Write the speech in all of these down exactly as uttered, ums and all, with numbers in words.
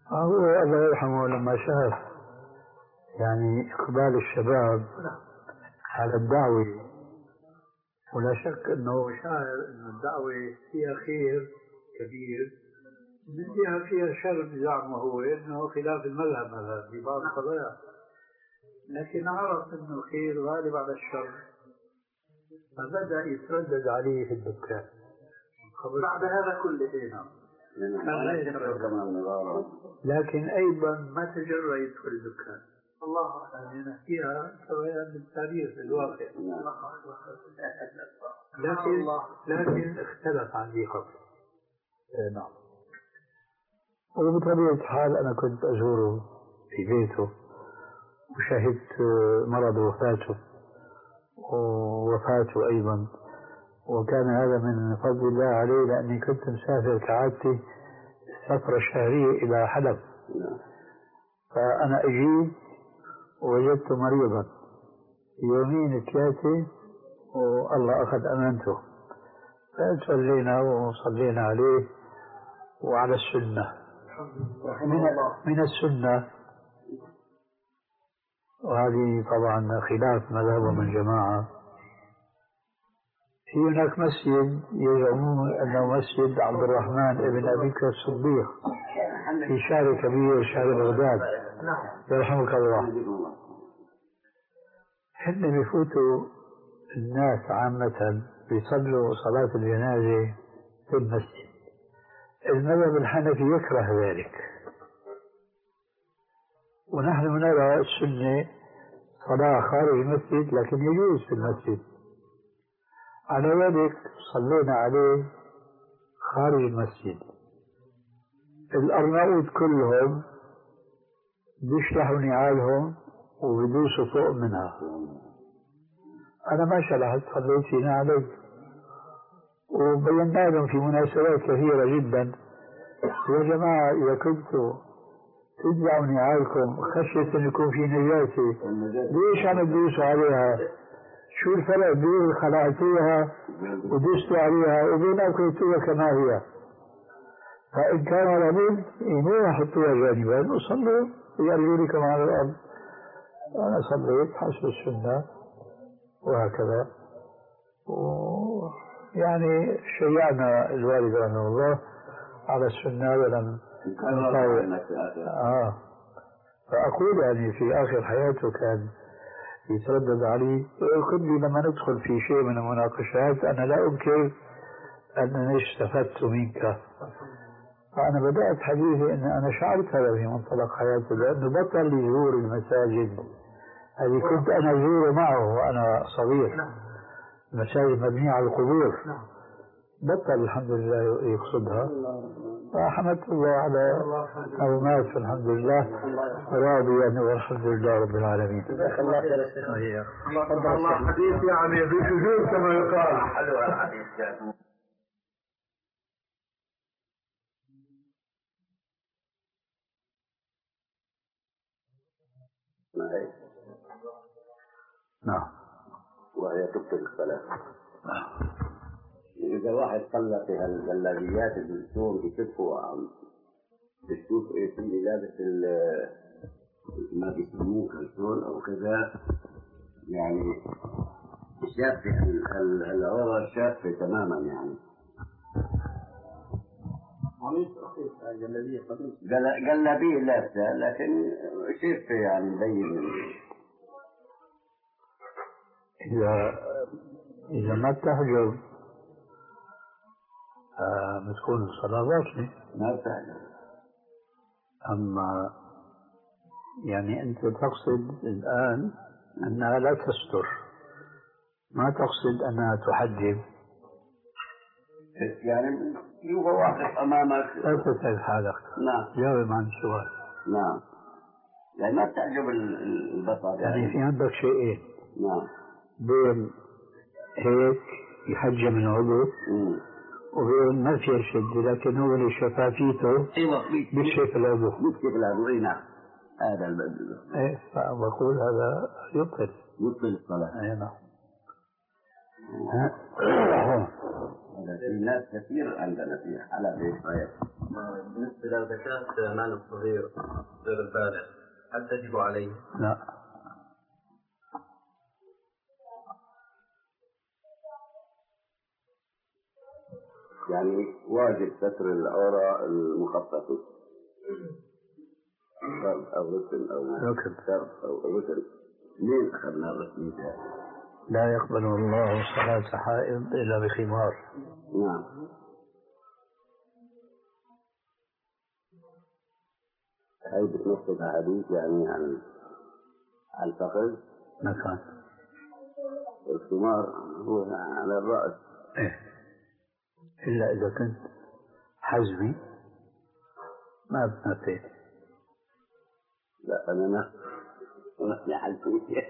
هو الله يرحمه لما شاف يعني إقبال الشباب على الدعوة، ولا شك أنه شاعر أن الدعوة فيها خير كبير من جهة فيها شر بزعمه هو أنه خلاف المذهب مثلا في بعض القضايا، لكن عرف أنه الخير غالب على الشر فبدأ يتردد عليه في الدكان بعد هذا كله. هنا لكن أيضا ما تجرأ يدخل الدكان. الله يعني نحكيها كمان بالتاريخ الواقع. لكن لكن اختلف عن ذي قبل. نعم. وبطبيعة الحال أنا كنت أزوره في بيته وشاهدت مرض وفاته ووفاته أيضا، وكان هذا من فضل الله عليه لأني كنت مسافر كعادتي سفرة شهرية إلى حلب، فأنا أجيب ووجدت مريضا يومين ثلاثة والله أخذ أمانته، فصلينا وصلينا عليه وعلى السنة من, من السنة، وهذه طبعا خلاف مذهبهم الجماعة. في هناك مسجد يزعمون أنه مسجد عبد الرحمن ابن أبي بكر الصديق في شارع كبير شارع بغداد يرحمك الله. هن بفوتوا الناس عامة بيصلوا صلاة الجنازة في المسجد. المذهب الحنفي يكره ذلك، ونحن نرى السنة صلاة خارج المسجد لكن يجوز في المسجد. على ذلك صلينا عليه خارج المسجد. الأرناؤوط كلهم بيشلحوا نعالهم وبيدوسوا فوق منها. أنا ما شلحت، صليت في نعلي وبينا لهم في مناسبات كثيرة جدا يا جماعة إذا كنتوا تدعوا نعالكم خشية أن يكون في نجاسة ليش عم تدوسوا عليها؟ شو الفرق بين خلعتوها ودوستوا عليها وبين أكلتوها كما هي؟ فإن كان رميل إنه حطوها جانبا وصلوا بأرجلكم على الأرض. أنا صليت حسب السنة وهكذا، ويعني شيعنا الوالد رحمه الله على السنة ولم نطاوع. آه فأقول يعني في آخر حياته كان يتردد علي يقول لي لما ندخل في شيء من المناقشات أنا لا أنكر أنني استفدت منك. فأنا بدأت حديثي أن أنا شعرت هذا في منطلق حياتي لأنه بطل يزور المساجد. هذه كنت أنا أزور معه وأنا صغير، المساجد مبنية على القبور، بطل الحمد لله يقصدها. فحمدت الله على أو مات الحمد لله راضيا والحمد لله رب العالمين. الله خير الشيخ. الله حديث يعني بشجون كما يقال. حلو الحديث. نعم. وهي تبطل الصلاة. نعم. إذا واحد صلى في هالجلابيات الدكتور بكتفه عم بتشوف إيه اللي لابس ما بيسموه كرتون أو كذا، يعني شافة العورة شافة تماما يعني. جلابية قميص. جلابية لابسة لكن شافة يعني مبين. إذا إذا ما تحجب آه بتكون الصلاة باطلة. ما بتحجب. أما يعني أنت تقصد الآن أنها لا تستر، ما تقصد أنها تحجب. يعني يبقى واقف أمامك لا تسأل حالك. نعم. جاوب عن السؤال. نعم. يعني ما بتحجب البصر يعني. يعني في عندك شيئين. نعم. بين هيك يحجم من عضو وبين ما في شد لكن هو اللي شفافيته بيكشف العضو. بيكشف العضو. اي نعم. هذا البدل. ايه فبقول هذا يبطل. يبطل الصلاة. اي نعم. هذا في ناس كثير عندنا في حلب. بالنسبة لزكاة مال الصغير غير البالغ هل تجب عليه؟ لا. يعني واجب ستر العورة المخففة فرض أو ركن أو ركن فرض أو ركن. لين أخذنا الرسمية؟ لا يقبل الله صلاة حائض إلا بخمار. نعم. هاي بتنصب حديث يعني عن عن الفخذ. نعم. الخمار هو على الرأس. إيه. إلا إذا كنت حزبي ما بتنفذ. لا أنا ما ما حلفي.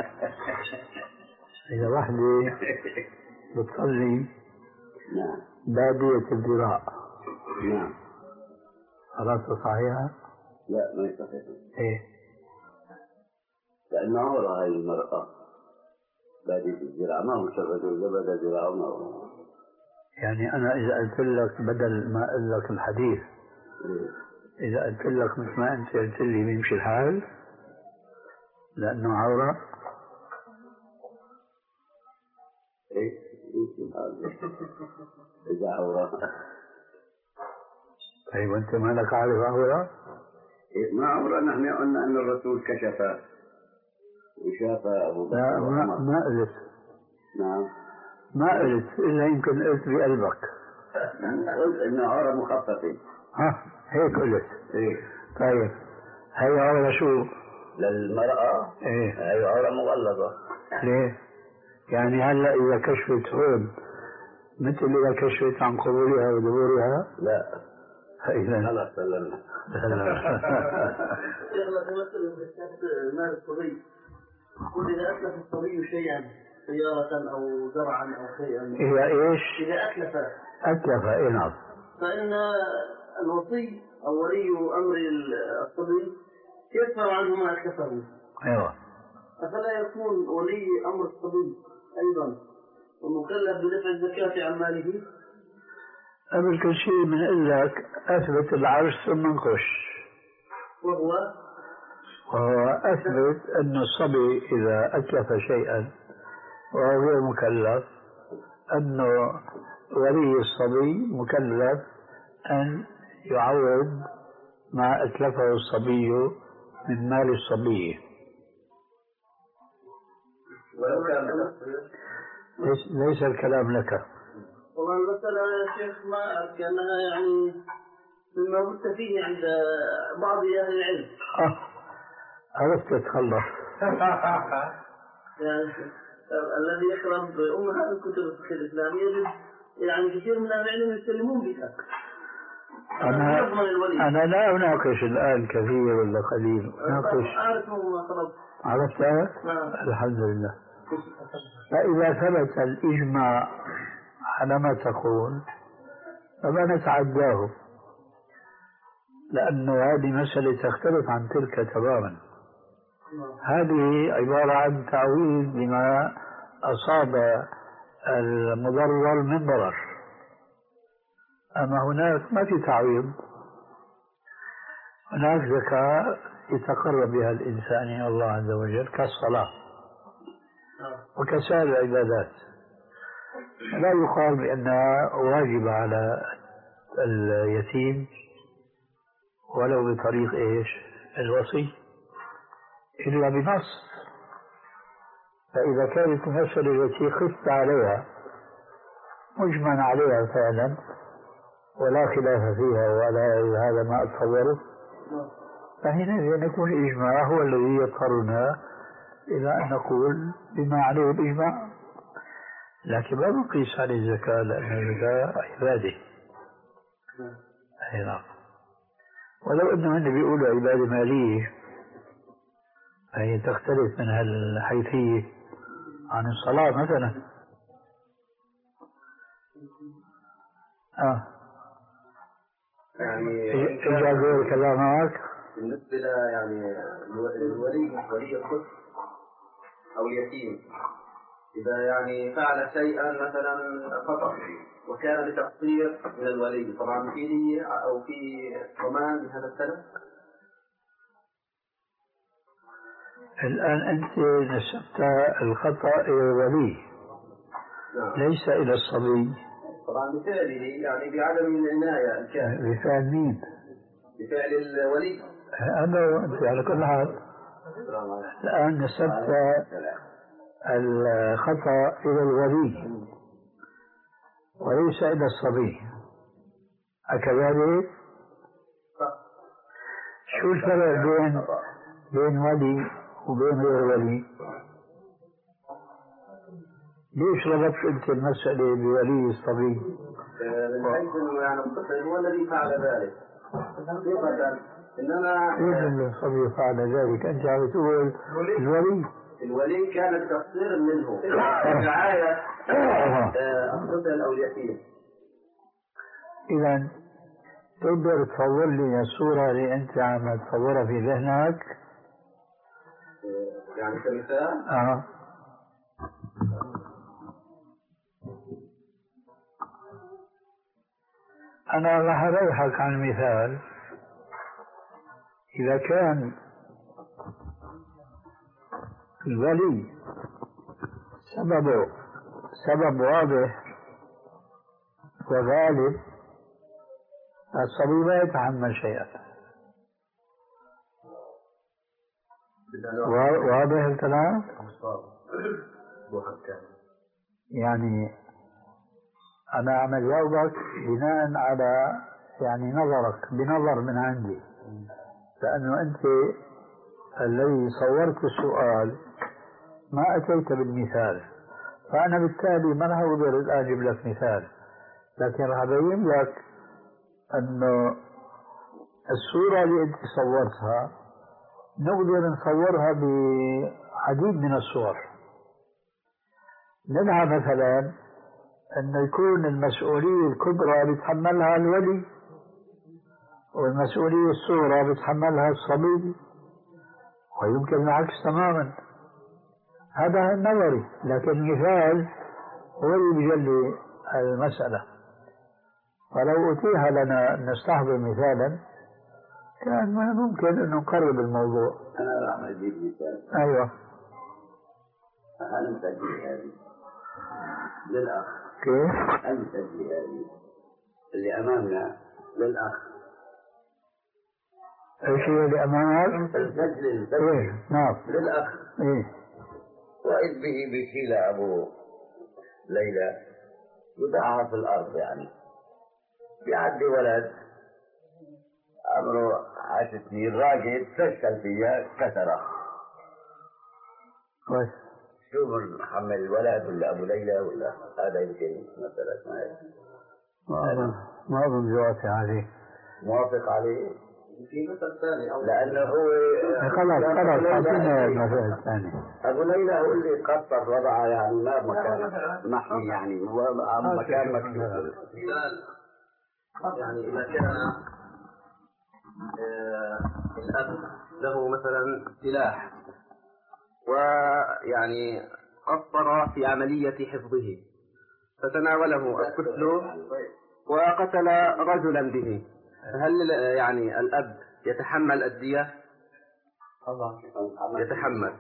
إذا وحدة بتصلي نعم بادية الذراع. نعم. راسها صحيحة؟ لا ما يصحيح. إيه. لأن عورة هاي المرأة بادية الذراع ما هو شغل إذا بدا ذراعه ما هو. يعني أنا إذا قلت لك بدل ما أقول لك الحديث إذا قلت لك مثل ما أنت قلت لي بيمشي الحال لأنه عورة. إيه يمشي الحال إذا عورة. طيب وأنت ما لك عارف عورة؟ إيه ما عورة. نحن قلنا أن الرسول كشف وشاف أبو بكر. لا ما, ما قلت. نعم ما قلت إلا يمكن قلت بقلبك. قلت إنه عورة مخففة. ها هيك قلت. إيه. طيب هي عورة شو؟ للمرأة. إيه. هي عورة مغلظة. ليه؟ يعني هلا إذا كشفت هون مثل إذا كشفت عن قبورها ودبورها؟ لا. إذا خلاص سلمنا. يغلق مثلا زكاة مال الصبي. يقول إذا أتلف الصبي شيئا سيارة أو زرعا أو شيئا. إذا إيش؟ إذا أتلف. أتلف إيه نعم. فإن الوصي أو ولي أمر الصبي يدفع عنه ما أتلفه. أيوه. أفلا يكون ولي أمر الصبي أيضا ومكلف بدفع الزكاة عن ماله؟ قبل كل شيء بنقول لك أثبت العرش ثم نخش. وهو وهو أثبت أن الصبي إذا أتلف شيئا وهو غير مكلف أنه ولي الصبي مكلف أن يعوض ما أتلفه الصبي من مال الصبي. ولو كان ليس, ليس الكلام لك. والله المسألة يا شيخ ما أعرف كأنها يعني مما بث فيه عند بعض أهل العلم. آه. عرفت تتخلص. يعني الذي يقرأ بأمها الكتب الفقه الإسلامية يجد يعني كثير من أهل العلم يسلمون بها. أنا أنا لا أناقش الآن كثير ولا قليل. أناقش. أعرف ما طلبت. عرفتها؟ نعم. الحمد لله. فإذا ثبت الإجماع على ما تقول فما نتعداه لأن هذه مسألة تختلف عن تلك تماما. هذه عبارة عن تعويض بما أصاب المضرر من ضرر. أما هناك ما في تعويض. هناك زكاة يتقرب بها الإنسان إلى الله عز وجل كالصلاة وكسائر العبادات. لا يقال بأنها واجبة على اليتيم ولو بطريق إيش الوصي إلا بنص. فإذا كانت المسألة التي خفت عليها مجمع عليها فعلا ولا خلاف فيها ولا هذا ما أتصوره فهنا يكون الإجماع هو الذي يضطرنا إلى أن نقول بما عليه الإجماع. لكن ما نقيس عليه الزكاة لأن الزكاة عبادة. أي نعم. ولو أنه النبي يقول عبادة مالية فهي تختلف من هالحيثية عن الصلاة مثلا. آه. يعني إجا غير كلامك بالنسبة ل يعني الولي ولي الطفل أو اليتيم إذا يعني فعل شيئا مثلا خطأ وكان بتقصير من الولي، طبعا في لي أو في ضمان بهذا السبب. الآن أنت نسبت الخطأ إلى الولي. نعم. ليس إلى الصبي. طبعا بفعله يعني بعدم العناية الكافية. بفعل مين؟ بفعل الولي. أنا وأنت على كل حال. الآن نسبت الخطأ إلى الولي وليس إلى الصبي، أكذلك؟ شو الفرق بين بين ولي وبين غير ولي؟ ليش ربطت أنت المسألة بولي الصبي؟ من حيث إنه يعني الطفل هو الذي فعل ذلك حقيقة، إنما كيف الصبي فعل ذلك؟ أنت عم تقول الولي. الولي كان بتقصير منه في رعاية الطفل أو اليتيم. إذا تقدر تصور لي الصورة اللي أنت عم تصورها في ذهنك؟ يعني كمثال؟ آه. أنا راح أريحك عن المثال. إذا كان الولي سببه سبب واضح وغالب، الصبي لا يتحمل شيئا. واضح الكلام؟ يعني أنا عم أجاوبك بناء على يعني نظرك، بنظر من عندي، لأنه أنت الذي صورت السؤال ما أتيت بالمثال، فأنا بالتالي ما راح أقدر الآن أجيب لك مثال، لكن راح أبين لك أنه الصورة اللي أنت صورتها نقدر نصورها بعديد من الصور. منها مثلا أن يكون المسؤولية الكبرى بيتحملها الولي والمسؤولية الصغرى بيتحملها الصبي، ويمكن العكس تماما. هذا نظري، لكن المثال هو اللي بيجلي المسألة. فلو أتيح لنا أن نستحضر مثالا كان ممكن أن نقرب الموضوع. أنا راح أجيب مثال. أيوة. أنا مسجل هذه للأخ. كيف؟ أنا مسجل هذه اللي أمامنا للأخ. ايش هي اللي أمامك؟ السجل السجل. إيه نعم. للأخ. إيه. وإذ به بشيل أبو ليلى يدعى في الأرض، يعني بيعدي ولد عمره عشر سنين راجل فشل فيها كسره. كويس. شو بنحمل الولد ولا أبو ليلى ولا هذا؟ يمكن مثلا ما هيك. ما أظن ما أظن جواتي عليه. موافق عليه؟ في مثل ثاني أو لأنه هو خلاص خلاص أعطينا المثال الثاني. أبو ليلى هو اللي قطر وضعه، يعني ما مكان محمي، يعني هو مكان مكشوف. يعني إذا كان آه الأب له مثلا سلاح ويعني قصر في عملية حفظه فتناوله الطفل وقتل رجلا به، هل يعني الأب يتحمل الدية؟ طبعا يتحمل.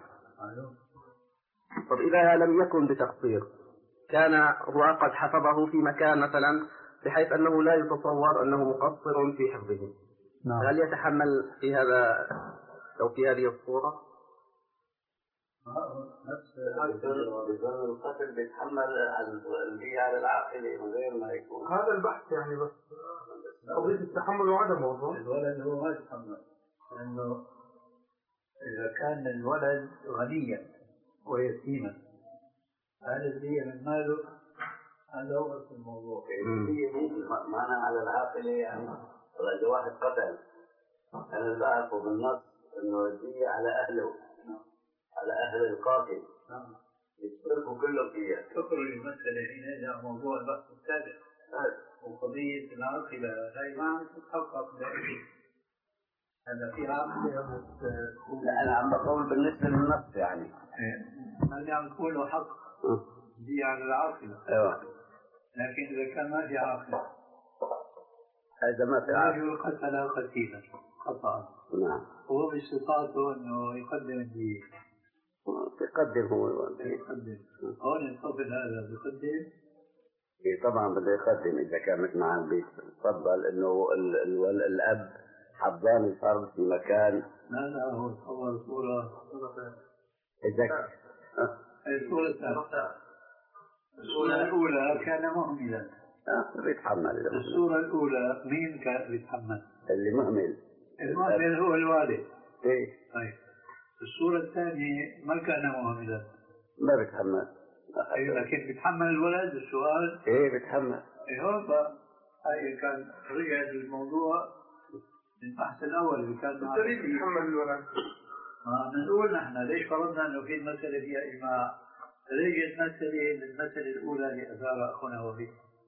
طب إذا لم يكن بتقصير، كان هو قد حفظه في مكان مثلا بحيث أنه لا يتصور أنه مقصر في حفظه، نعم. هل يتحمل في هذا أو في هذه الصورة؟ نفس بظن القتل بيتحمل الدية على العاقلة من غير ما يكون. هذا البحث يعني، بس قضية التحمل وعدمه. الولد هو ما يتحمل، لأنه إذا كان الولد غنيا ويتيما هذا الدية من ماله، هذا هو الموضوع. الدية معنى على العاقلة، يعني إذا واحد قتل أنا اللي بعرفه بالنص إنه الدية على أهله، على أهل القاتل يتركوا كله فيها. تخرج المسألة هنا إلى موضوع البحث السابق، وقضية العاقلة هاي ما تتحقق دائما. هذا في عاقلة. لا أنا عم بقول بالنسبة للنص، يعني أنا عم بقوله حق دي على العاقلة. ايوه. لكن إذا كان ما في عاقلة هذا ما في عاقلة. الرجل قتل قتيلا خطأ. نعم. هو باستطاعته أنه يقدم الدين. يقدم هو يقدم. هون الطفل هذا بيقدم. إيه طبعا بده يقدم إذا كان مثل ما عم بيتفضل إنه ال ال الأب حضان الفرد في مكان. لا لا هو تصور صورة. إذا الصورة الثانية. الصورة الأولى كان مهملا. آه بيتحمل. الصورة الأولى مين كان بيتحمل؟ اللي مهمل. المهمل هو الوالد. إيه. طيب. الصورة الثانية ما كان مهملا. ما بيتحمل. أيوة لكن بيتحمل الولد السؤال. إيه بيتحمل. إيه هون بقى هاي كان رجع الموضوع البحث الأول اللي كان معه. ليش بيتحمل الولد؟ ما بنقول نحن ليش فرضنا إنه في المسألة فيها إيماء؟ ليش مسألة المسألة الأولى اللي أثار أخونا وفي.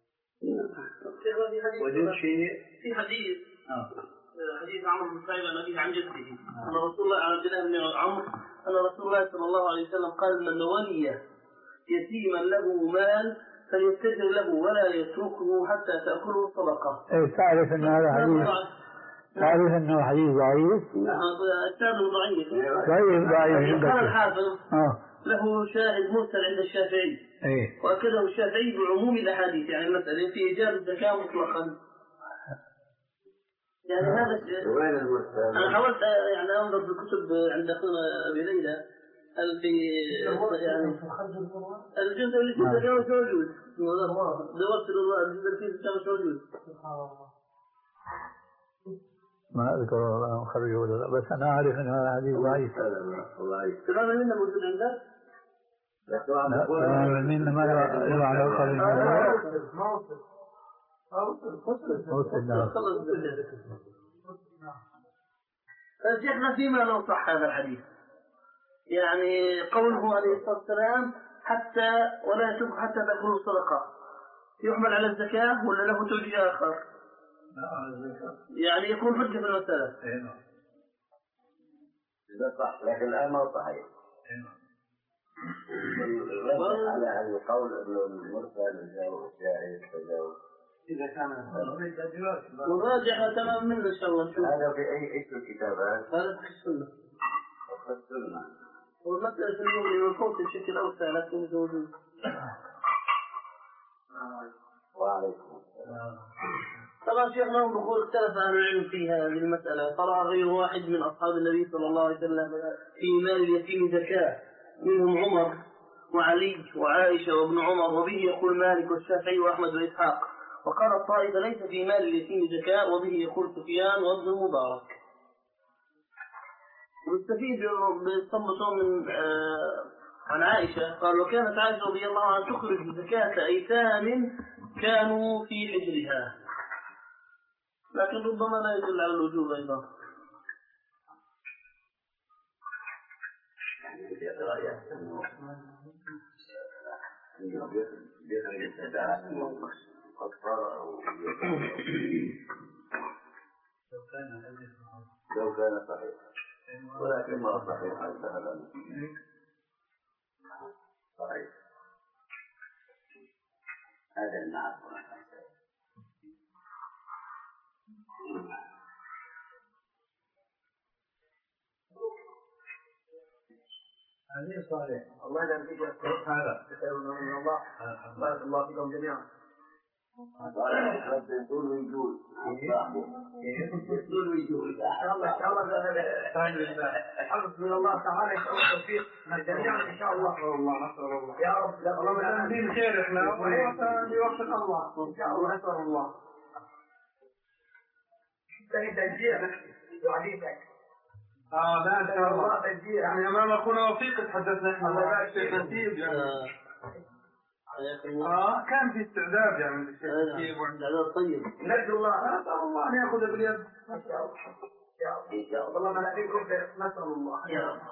وجد شيء في حديث. آه. حديث عمرو بن سعيد عن أبيه عن جده أن رسول الله عن عبد الله بن عمرو أن رسول الله صلى الله عليه وسلم قال من ولي يتيما له مال فليستجر له ولا يتركه حتى تأكله الصدقة. إيه تعرف أن هذا حديث تعرف أنه حديث ضعيف؟ إسناده ضعيف. ضعيف ضعيف. قال الحافظ آه. له شاهد مرسل عند الشافعي. إيه. وأكده الشافعي بعموم الأحاديث يعني المسألة في إيجاب الزكاة مطلقا. يعني هذا وين المرسل؟ أنا حاولت يعني أنظر بالكتب عند أخونا أبي ليلى هل في يعني الجزء اللي فيه الزكاة مش موجود. دورت الجزء اللي فيه الزكاة مش موجود. ما أذكر والله خرجه ولا لا بس أنا أعرف أن هذا حديث ضعيف. تماما منا موجود عندك؟ تماما منا ما له علاقة بالموضوع. شيخنا فيما لو صح هذا الحديث يعني قوله عليه الصلاة والسلام حتى ولا يترك حتى تأكلوا الصدقة يحمل على الزكاة ولا له توجيه آخر؟ يعني يكون حجة في المسألة. إذا صح لكن الآن ما صحيح. على هذا القول إنه المرسل يجاوب الشاهد تجاوب. إذا كان مراجعة تمام منه إن شاء الله نشوف. هذا في أي إيش الكتابات؟ هذا في السنة. في السنة. والمسألة المغني والفوت بشكل أوسع لكن موجود. وعليكم السلام. طبعا شيخنا بقول اختلف أهل العلم في هذه المسألة ترى غير واحد من أصحاب النبي صلى الله عليه وسلم في مال اليتيم زكاة منهم عمر وعلي وعائشة وابن عمر وبه يقول مالك والشافعي وأحمد وإسحاق وقال الطائفة ليس في مال اليتيم زكاة وبه يقول سفيان وابن المبارك. واستفيد بالصمت من آه عن عائشة قال وكانت عائشة رضي الله عنها تخرج زكاة أيتام كانوا في حجرها لكن ربما لا يدل على الوجوب أيضا. لو كان صحيح ولكن ما صحيح هذا صحيح هذا النعم. هذه صحيح. الله لا يجزيك هذا خير من الله. بارك الله فيكم جميعا. دول ويجول دول ويجول ان شاء الله ان شاء الله الحمد من الله تعالى ان شاء الله التوفيق جميعا ان شاء الله. نسأل الله نسأل الله يا رب اللهم نهدي خير احنا ويوفق الله ان شاء الله نسأل الله. انت تجيء وعديتك اه لا ان شاء الله تجيء يعني امام اخونا وفيق تحدثنا احنا الشيخ نسيب يعني اه كان في استعداد يعني الشيخ نسيب استعداد طيب نرجو الله نسأل الله ان ياخذ باليد ان شاء الله ان شاء الله اللهم نهديكم نسأل الله يا رب.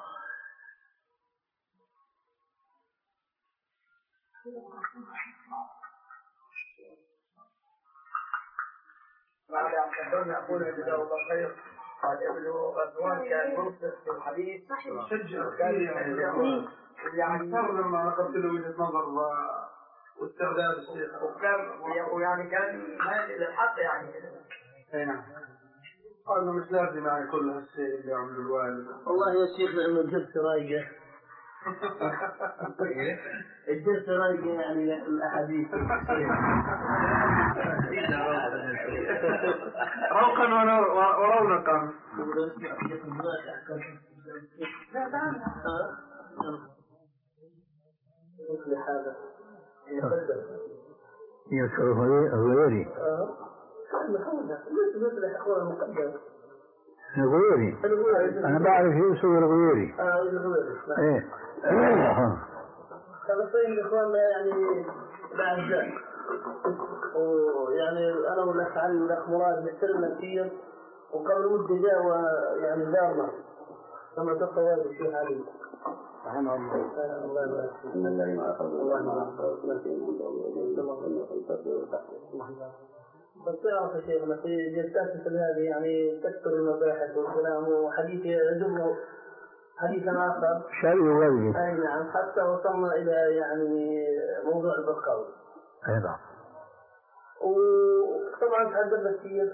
بعد أن كبرنا أقول جزاه الله خير قال ابن غزوان كان منصف في الحديث شجع كان يعني يعني صار لما نقلت له وجهة نظر واستعداد الشيخ وكان ويعني كان ماشي للحق يعني. اي نعم. قالوا مش لازم يعني كل هالشيء اللي عمله الوالد. والله يا شيخ لأنه الدرس رايقة. الدرس رايقة يعني الأحاديث. روقا ورونقا. مثل هذا. يذكر غيري. مثل أخوة المقدم. الغيري. أنا بعرف يوسف الغيري. آه الغيري. إيه. هذا صحيح إخواننا يعني الأعزاء. ويعني أنا والأخ علي والأخ مراد نحترمنا كثير وقبل مدة جاء ويعني زارنا كما تطور الشيخ علي. رحمه الله. الله يبارك فيك. إن الذين أخذوا الله يبارك بس تعرف يا شيخنا في جلسات مثل هذه يعني تكثر المباحث والكلام وحديث يجر حديثا آخر. شيء غيري. أي نعم حتى وصلنا إلى يعني موضوع البرقاوي. أي نعم. وطبعا تحدثنا كثير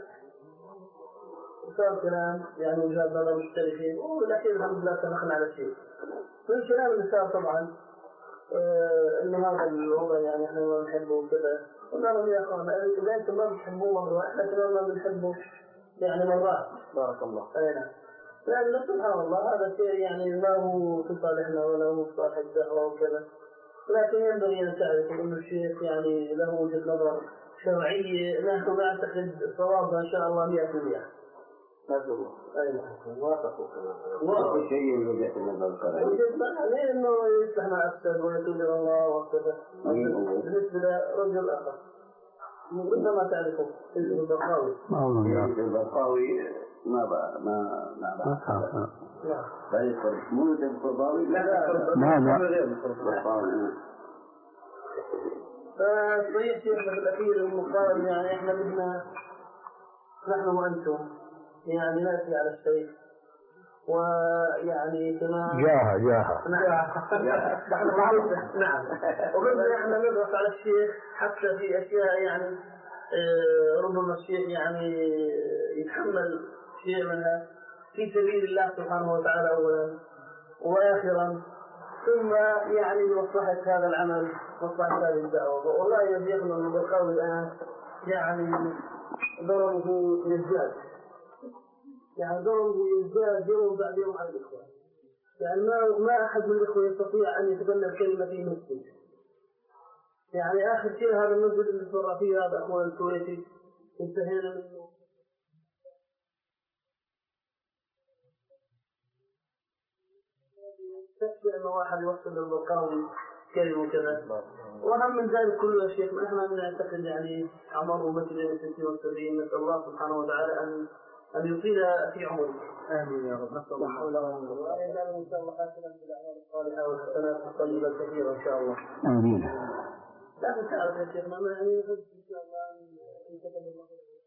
وصار كلام يعني وجهات نظر مختلفين ولكن الحمد لله اتفقنا على شيء. من الكلام اللي صار طبعا آه انه هذا الوضع يعني احنا ما بنحبه وكذا. قلنا لهم يا اخوانا اذا انتم ما بتحبوه مره احنا كمان ما بنحبه يعني مرات. بارك الله. اي نعم. لأن سبحان الله هذا شيء يعني ما هو في صالحنا ولا هو في صالح الدعوة وكذا. لكن ينبغي أن تعرف أن الشيخ يعني له وجهة نظر شرعية نحن نعتقد صوابها إن شاء الله مئة بالمئة. نرجو الله. أي نعم. وافقوا كما. وافق شيء من وجهة النظر الشرعية. وجدنا إنه يفتحنا أفسد ويتوب إلى الله وكذا. بالنسبة لرجل آخر. ربما تعرفه اسمه البرقاوي. البرقاوي ما بقى ما ما بقى. لا. طيب مو البرقاوي لا لا لا. البرقاوي. فصحيح شيخنا في الأخير المقارن يعني إحنا بدنا نحن وأنتم يعني نأتي على الشيخ ويعني كما جاها جاها. نعم. نعم. وبدنا إحنا ندرس على الشيخ حتى في أشياء يعني ربما الشيخ يعني يتحمل شيء منها في سبيل الله سبحانه وتعالى أولا وآخرا ثم يعني لمصلحة هذا العمل مصلحة هذه الدعوة. والله يا شيخنا البرقاوي الآن يعني ضربه يزداد يعني ضربه يزداد يوم بعد يوم على الإخوة. يعني ما ما أحد من الإخوة يستطيع أن يتبنى كلمة في مسجد. يعني آخر شيء هذا المسجد اللي صار فيه هذا أخوان الكويتي انتهينا منه. تكفي أن واحد يوصل للبرقاوي كلمة كذا. وهم من ذلك كله يا شيخ نحن نعتقد يعني عمره مثل ستين وسبعين. نسأل الله سبحانه وتعالى أن أن يطيل في عمره. آمين يا رب. نسأل الله ولا قوة إلا بالله. إن شاء الله حسنا بالأعمال الصالحة والحسنات الطيبة الكثيرة إن شاء الله. آمين. لا تعرف يا شيخنا ما يعني نحب إن شاء الله أن يكتب الله.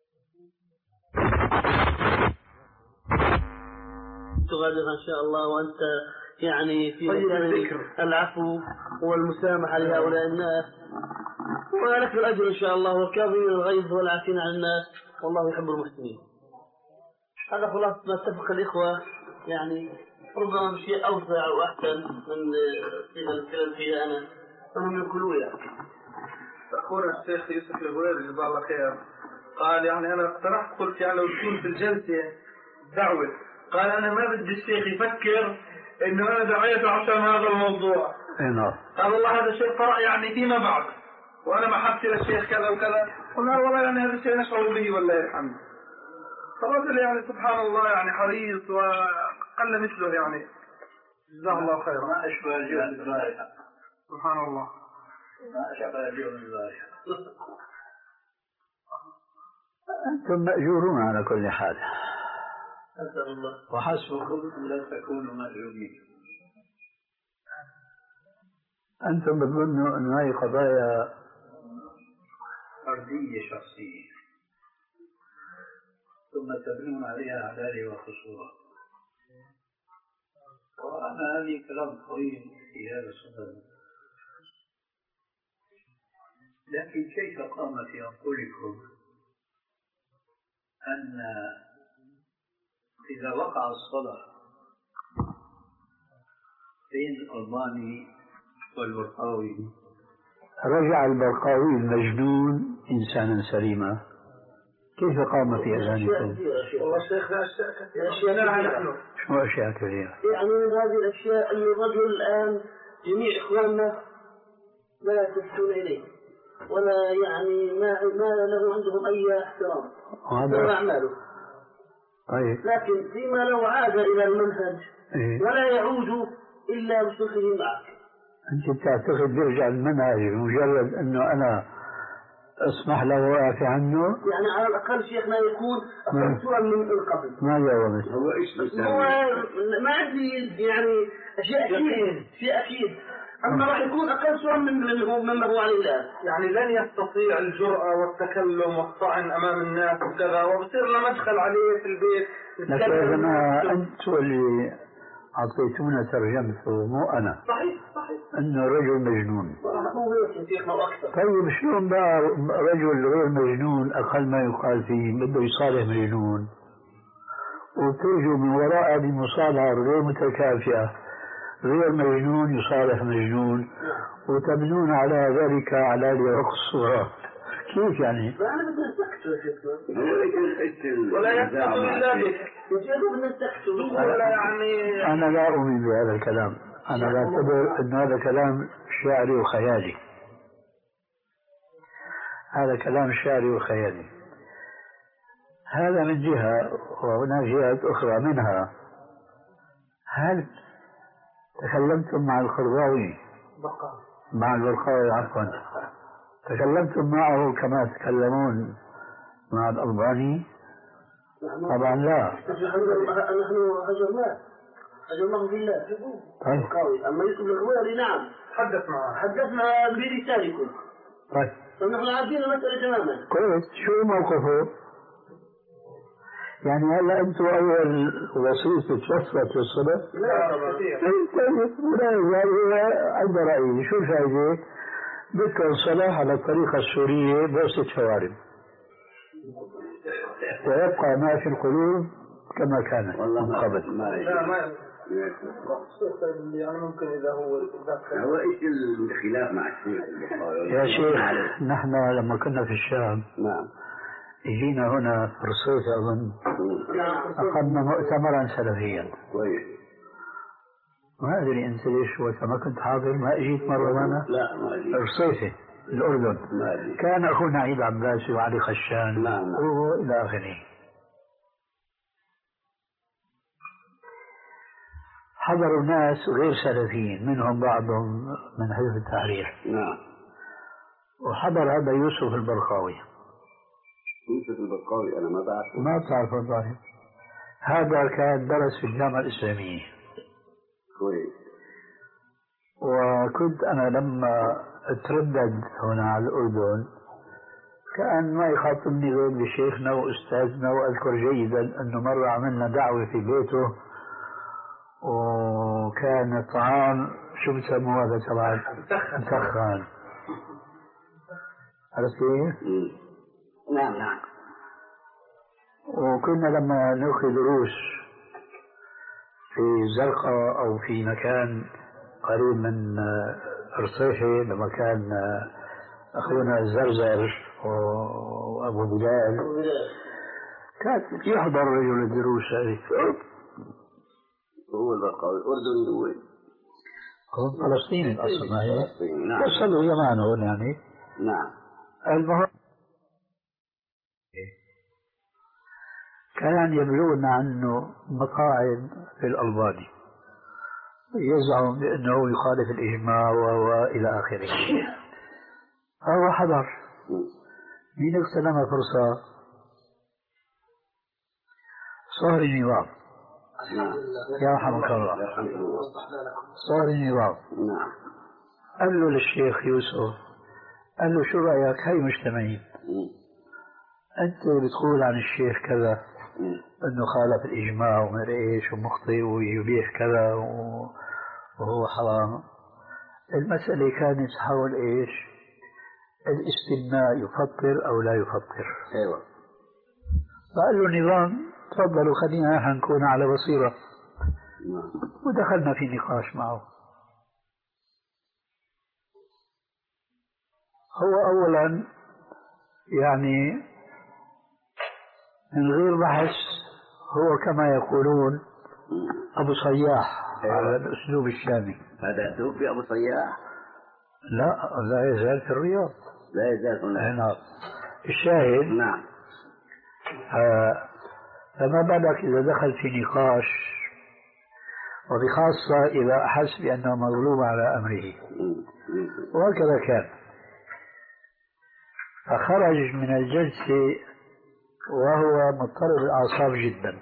تغادر إن شاء الله وأنت يعني في مكان العفو والمسامحة لهؤلاء الناس ولك الأجر إن شاء الله والكاظمين الغيظ والعافين عن الناس والله يحب المحسنين. هذا خلاص ما اتفق الإخوة يعني ربما شيء أوسع وأحسن من صيغة الكلام فيها أنا فهم يقولوا يعني. أخونا الشيخ يوسف الغويري جزاه الله خير قال يعني أنا اقترحت قلت يعني لو تكون في الجلسة دعوة قال أنا ما بدي الشيخ يفكر إنه أنا دعيته عشان هذا الموضوع. نعم. قال والله هذا الشيء طرأ يعني فيما بعد وأنا محبتي للشيخ كذا وكذا. قلنا والله يعني هذا الشيء نشعر به والله الحمد. فالرجل يعني سبحان الله يعني حريص وقل مثله يعني جزاه الله خيرا. ما أشبه الجهل الرائحة. سبحان الله. ما أشبه الجهل الرائحة. أنتم مأجورون على كل حال. أسأل الله. وحسبكم لا تكونوا مأجورين. أنتم بتظنوا أن هذه قضايا فردية شخصية. ثم تبنون عليها أعلالي وخصورة. وأنا هذه كلام طويل في هذا الصدد، لكن كيف قام في عقولكم أن إذا وقع الصلح بين الألباني والبرقاوي رجع البرقاوي المجنون إنسانا سليما؟ كيف قام في أذهانكم؟ والله شيخنا أشياء شو أشياء كثيرة؟ يعني من هذه الأشياء أن الرجل الآن جميع إخواننا لا يلتفتون إليه ولا يعني ما ما له عندهم أي احترام وهذا أعماله. طيب. لكن فيما لو عاد إلى المنهج إيه؟ ولا يعود إلا بصدقه معك. أنت تعتقد يرجع المنهج مجرد أنه أنا أسمح له وأعفي عنه؟ يعني على الأقل شيخنا يكون أخذتها من قبل. ما جاوبت. هو إيش هو ما عندي يعني أشياء أكيد شيء أكيد، أما راح يكون أقل سوء من من هو مما هو عليه الآن. يعني لن يستطيع الجرأة والتكلم والطعن أمام الناس وكذا، وبصير له مدخل عليه في البيت. لكن يا جماعة أنتوا اللي أعطيتونا ترجمته مو أنا. صحيح صحيح. أنه رجل مجنون. هو هيك شيخنا وأكثر. طيب شلون بقى رجل غير مجنون أقل ما يقال فيه بده يصالح مجنون، وترجوا من وراء هذه المصالحة غير متكافئة غير مجنون يصالح مجنون وتبنون على ذلك على الصورة؟ كيف يعني؟ أنا بدنا نسكته يا شيخنا. ولا يكتب إلا بك. وجاءوا بدنا نسكته. ولا يعني أنا لا أؤمن بهذا الكلام. أنا لا أعتبر أن هذا كلام شعري وخيالي. هذا كلام شعري وخيالي. هذا من جهة، وهناك جهات أخرى منها هل تكلمتم مع الخرباوي مع البرقاوي عفوا تكلمتم معه كما تتكلمون مع الألباني؟ طبعا لا. نحن هجرناه هجرناه بالله. طيب. أما يوسف الخواري نعم حدث معه حدثنا برسالكم. طيب. فنحن عارفين المسألة تماما. كويس. شو موقفه؟ يعني هلا أنتم أول وسيط تتوسط في الصلاة؟ لا كثير. طيب ولا يزال هو عنده رأي. شو الفائدة؟ ذكر الصلاة على الطريقة السورية بوسط شوارب ويبقى ما في القلوب كما كانت من قبل. لا ما يعني ممكن إذا هو هو إيش الخلاف مع الشيخ؟ يا شيخ نحن لما كنا في الشام نعم جينا هنا في رصيف أظن أخذنا مؤتمرا سلفيا. كويس. ما أدري أنت ليش وقت ما كنت حاضر ما أجيت مرة معنا؟ لا ما أجيت. رصيفة الأردن. كان أخونا عيد عباسي وعلي خشان نعم وإلى آخره. حضروا ناس غير سلفيين منهم بعضهم من حزب التحرير. نعم. وحضر هذا يوسف البرقاوي. يوسف البرقاوي أنا ما بعرفه. ما بتعرفه الظاهر. هذا كان درس في الجامعة الإسلامية. كويس. وكنت أنا لما أتردد هنا على الأردن كان ما يخاطبني غير بشيخنا وأستاذنا. وأذكر جيدا أنه مرة عملنا دعوة في بيته وكان الطعام شو بسموه هذا طبعا مسخن. عرفت كيف؟ نعم نعم. وكنا لما نأخذ دروس في الزرقاء أو في مكان قريب من رصيفة لما كان أخونا الزرزر وأبو بلال كان يحضر رجل الدروس هذه. هو البرقاوي الأردني هو هو فلسطيني الأصل ما هي؟ نعم. وصلوا يمان هون يعني. نعم. المهم كان يبلغنا عنه مقاعد في الألباني يزعم بأنه يخالف الإجماع وإلى آخره. فهو حضر من اغتنم فرصة صهر النظام يرحمك الله صهر النظام نعم. قال له للشيخ يوسف قال له شو رأيك هاي مجتمعين أنت بتقول عن الشيخ كذا أنه خالف الإجماع وما إيش ومخطئ ويبيح كذا وهو حرام. المسألة كانت حول إيش؟ الاستثناء يفطر أو لا يفطر. أيوة. فقال له النظام تفضلوا خلينا نكون على بصيرة. ودخلنا في نقاش معه. هو أولا يعني من غير بحث هو كما يقولون أبو صياح. أيوة. على الأسلوب الشامي. هذا توفي أبو صياح؟ لا لا يزال في الرياض. لا يزال هناك. نعم. الشاهد. نعم. آه فما بالك إذا دخل في نقاش وبخاصة إذا أحس بأنه مغلوب على أمره. وهكذا كان. فخرج من الجلسة وهو مضطرب الأعصاب جدا.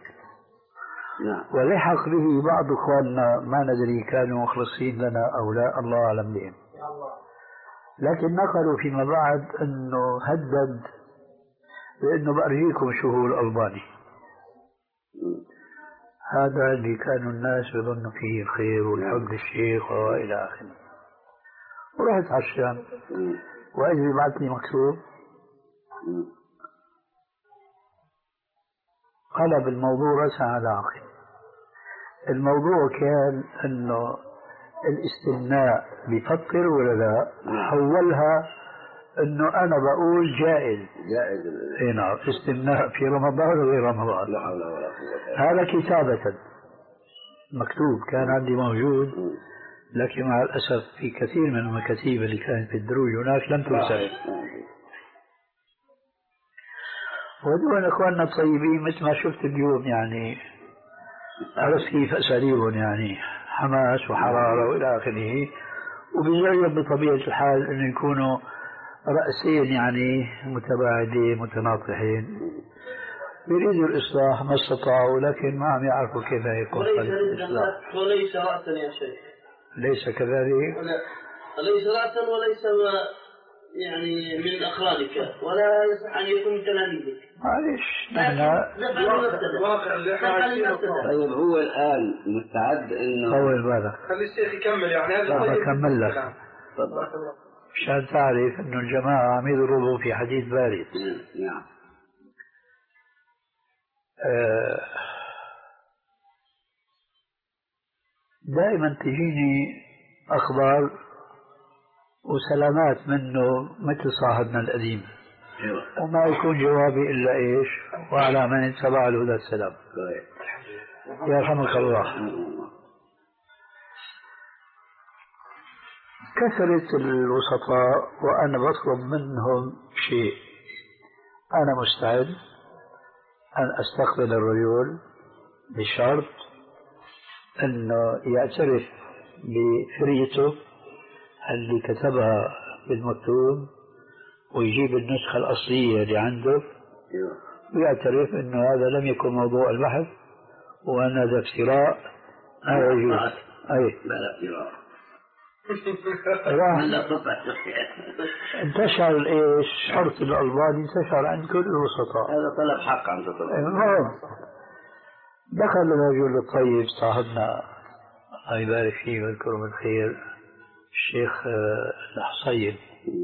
ولحق به بعض إخواننا ما ندري كانوا مخلصين لنا أو لا، الله أعلم بهم. لكن نقلوا فيما بعد أنه هدد بأنه بأرجيكم شو هو الألباني. هذا اللي كانوا الناس يظنوا فيه الخير والحب للشيخ وإلى آخره. ورحت على الشام وأجري بعث لي مكتوب قلب الموضوع رأسا على عقل. الموضوع كان أنه الاستثناء بيفطر ولا لا؟ حولها أنه أنا بقول جائز. جائز. إيه نعم. استثناء في رمضان وغير رمضان. لا حول ولا قوة. هذا كتابة مكتوب كان عندي موجود، لكن مع الأسف في كثير من المكاتيب اللي كانت في الدروج هناك لم ترسل. ودول إخواننا الطيبين مثل ما شفت اليوم يعني عرفت كيف أساليبهم يعني حماس وحرارة وإلى آخره، وبيجرب بطبيعة الحال أن يكونوا رأسين يعني متباعدين متناطحين يريدوا الإصلاح ما استطاعوا، لكن ما عم يعرفوا كيف يكون الإصلاح. وليس رأسا يا شيخ. ليس كذلك؟ ليس رأسا وليس يعني من أخرانك ولا يصح أن يكون من تلاميذك. معلش نحن الواقع اللي احنا عايشينه. طيب هو الآن مستعد إنه طول بالك. خلي الشيخ يكمل يعني هذا طيب أكمل لك مشان تعرف إنه الجماعة عم يضربوا في حديث بارد. نعم. آه دائما تجيني أخبار وسلامات منه مثل صاحبنا القديم، وما يكون جوابي إلا إيش وعلى من اتبع الهدى السلام. يرحمك الله. كثرة الوسطاء وأنا بطلب منهم شيء، أنا مستعد أن أستقبل الرجل بشرط أنه يعترف بفريته اللي كتبها بالمكتوب ويجيب النسخة الأصلية اللي عنده ويعترف أنه هذا لم يكن موضوع البحث وأن هذا افتراء لا يجوز. أي لا افتراء. انتشر ايش شرط الألباني انتشر عند كل الوسطاء. هذا طلب حق عند طلب. دخل الرجل الطيب صاحبنا الله يبارك فيه ويذكره بالخير الشيخ الحصين،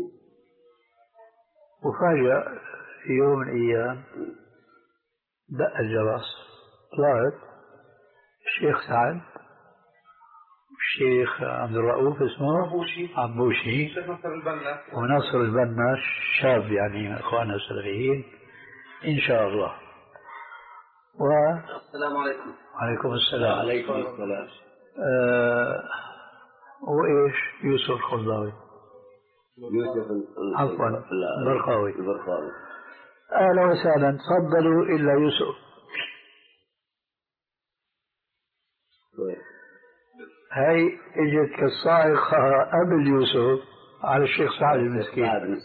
وفاجأ في يوم من الأيام دق الجرس، طلعت الشيخ سعد الشيخ عبد الرؤوف اسمه عبوشي عبوشي نصر البنا ونصر البنا شاب يعني من اخواننا السلفيين ان شاء الله. و السلام عليكم. وعليكم السلام. عليكم السلام. آه وايش يوسف الخضاوي يوسف عفوا البرقاوي البرقاوي. اهلا وسهلا، تفضلوا الا يوسف. هاي اجت كالصاعقة قبل يوسف على الشيخ سعد المسكين.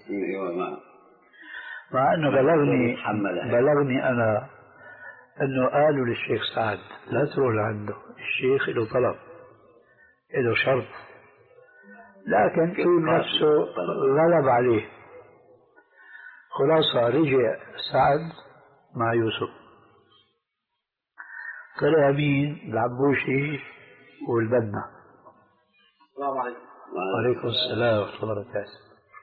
مع انه بلغني بلغني انا انه قالوا للشيخ سعد لا تروح لعنده، الشيخ له طلب له شرط، لكن في نفسه غلب عليه. خلاصة رجع سعد مع يوسف طلع مين؟ العبوشي والبنا. السلام عليكم. وعليكم السلام ورحمة الله وبركاته.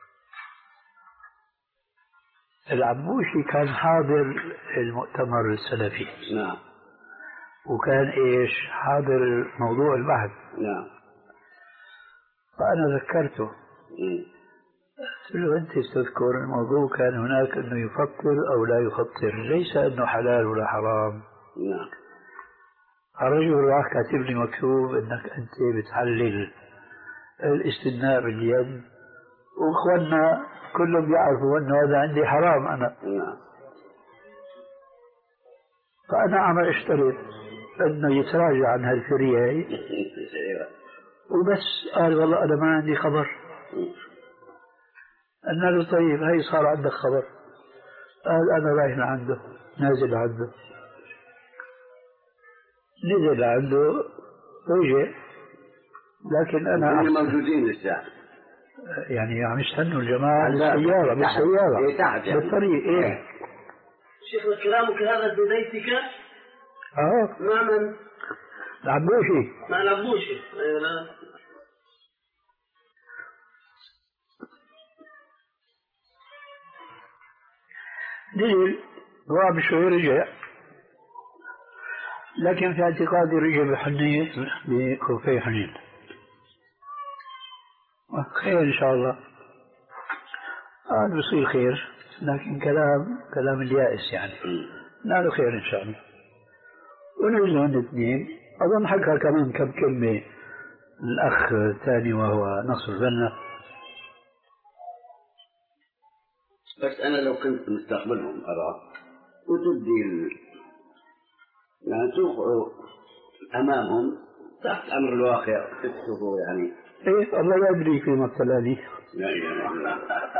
العبوشي كان حاضر المؤتمر السلفي. نعم. وكان ايش؟ حاضر موضوع البحث. نعم. فأنا ذكرته. قلت له أنت تذكر الموضوع كان هناك أنه يفطر أو لا يفطر، ليس أنه حلال ولا حرام. نعم. الرجل راح كاتب لي مكتوب أنك أنت بتحلل الاستثناء باليد، وإخواننا كلهم بيعرفوا أنه هذا عندي حرام أنا. نعم. فأنا عم أشترط أنه يتراجع عن هالفرية هي، وبس قال والله أنا ما عندي خبر. قلنا له طيب هي صار عندك خبر؟ قال أنا رايح لعنده، نازل عنده. نزل عنده وجه، لكن أنا هم موجودين لسه يعني عم يستنوا الجماعة بالسيارة بالسيارة بالطريق. إيه شيخنا كلامك هذا في بيتك؟ أه مع من؟ العبوشي. مع العبوشي. أيوة. لا. نزل وقع شوي رجع، لكن في اعتقادي رجع بحنية بخوفي حنين. خير إن شاء الله، هذا بصير خير، لكن كلام كلام اليائس يعني. ناله خير إن شاء الله. ونزلوا الاثنين، أظن حكى كمان كم كلمة الأخ الثاني وهو نصر البنا. بس أنا لو كنت مستقبلهم أرى وتبدي ال... يعني توقعوا أمامهم تحت أمر الواقع تكتبوا يعني. إيه الله يدري فيما ابتلاني. لا إله إلا الله.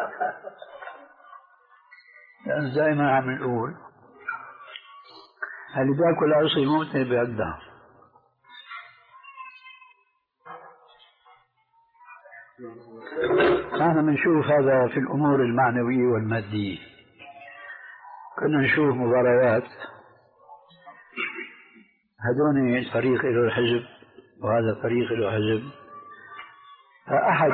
لأن دائما عم نقول اللي بياكل عصي موتة بيعدها. نحن بنشوف هذا في الأمور المعنوية والمادية. كنا نشوف مباريات، هدول فريق له حزب وهذا فريق له حزب، فأحد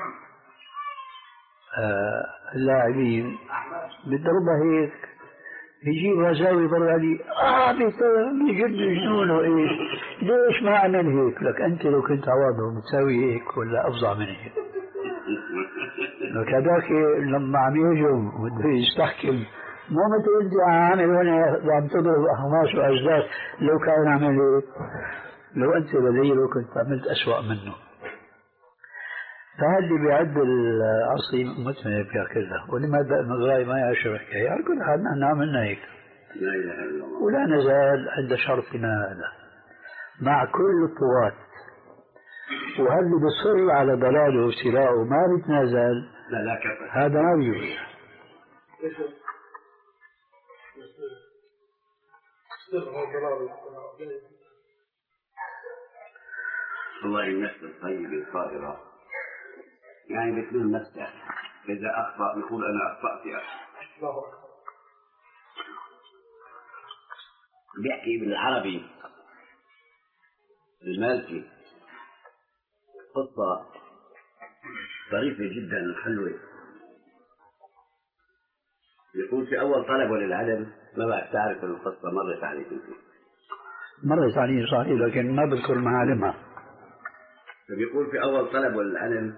اللاعبين بيضربها هيك يجيب رزاوي برا لي اه بجد جنونه ايش ليش ما عمل هيك؟ لك انت لو كنت عوضه بتساوي هيك ولا افظع من هيك. لك هذاك لما عم يهجم وبده يستحكم مو مثل انت عامل هون عم تضرب اخماس واجداد، لو كان عمل هيك لو انت بديله كنت عملت اسوأ منه. فهذا اللي بيعد العصي متمنى بياكلها، ولماذا المغراي ما يعشر حكاية. على كل حال نحن عملنا هيك ولا نزال عند شرطنا هذا مع كل الطوات، وهل اللي بيصر على ضلاله وابتلاءه ما بيتنازل هذا ما بيجوز. والله النفس الطيب القادرة يعني بتلوم نفسه، إذا أخطأ يقول أنا أخطأت يا أخي. بيحكي بالعربي المالكي قصة طريفة جدا حلوة. يقول في أول طلبه للعلم، ما بعد تعرف القصة مرت عليك انت؟ مرت علي صحيح لكن ما بذكر معالمها. فبيقول في أول طلبه للعلم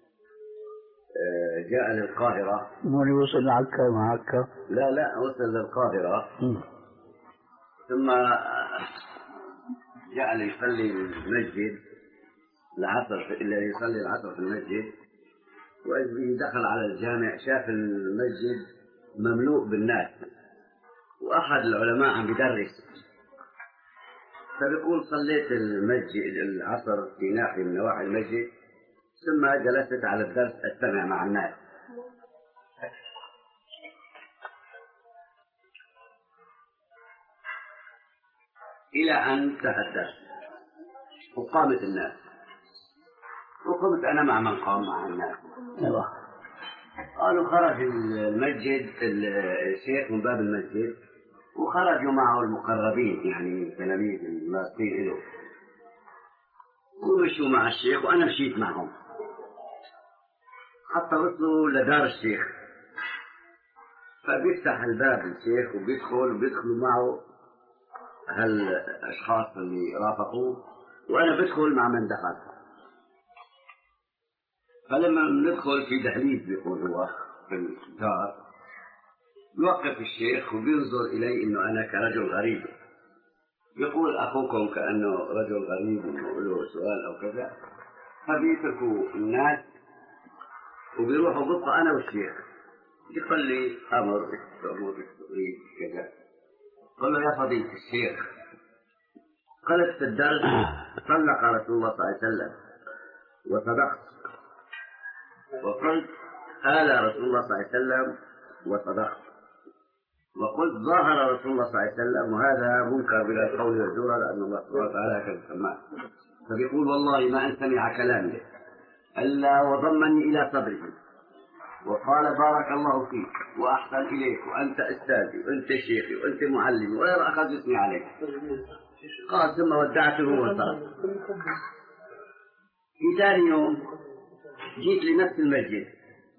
جاء للقاهرة. مولي وصل لعكا مع عكا؟ لا لا وصل للقاهرة. م. ثم جاء ليصلي المسجد العصر، اللي يصلي العصر في المسجد، وإذ دخل على الجامع شاف المسجد مملوء بالناس، وأحد العلماء عم يدرس، فبيقول صليت المسجد العصر في ناحية من نواحي المسجد، ثم جلست على الدرس أستمع مع الناس. إلى أن انتهى الدرس وقامت الناس، وقمت أنا مع من قام مع الناس. قالوا خرج المسجد الشيخ من باب المسجد وخرجوا معه المقربين يعني تلاميذ الناصحين له، ومشوا مع الشيخ وأنا مشيت معهم حتى وصلوا لدار الشيخ. فبيفتح الباب الشيخ وبيدخل وبيدخلوا معه هالأشخاص اللي رافقوه، وأنا بدخل مع من دخل. فلما ندخل في دهليز بيقول هو في الدار، يوقف الشيخ وبينظر إلي إنه أنا كرجل غريب، يقول أخوكم كأنه رجل غريب وله سؤال أو كذا، فبيتركوا الناس وبيروحوا ببقى أنا والشيخ. يقول لي أمر أمر أريد كذا. قال له يا فضيلة الشيخ، قلت في الدرس طلق رسول الله صلى الله عليه وسلم وصدقت، وقلت آل رسول الله صلى الله عليه وسلم وصدقت، وقلت ظاهر رسول الله صلى الله عليه وسلم، وهذا منكر بلا القول والزور لأن الله سبحانه وتعالى هكذا سماه. فبيقول والله ما أن سمع كلامي إلا وضمني إلى صدره وقال بارك الله فيك وأحسن إليك وأنت أستاذي وأنت شيخي وأنت معلمي ولا أخذ اسمي عليك. قال ثم ودعته وانصرف. في ثاني يوم جيت لنفس المسجد،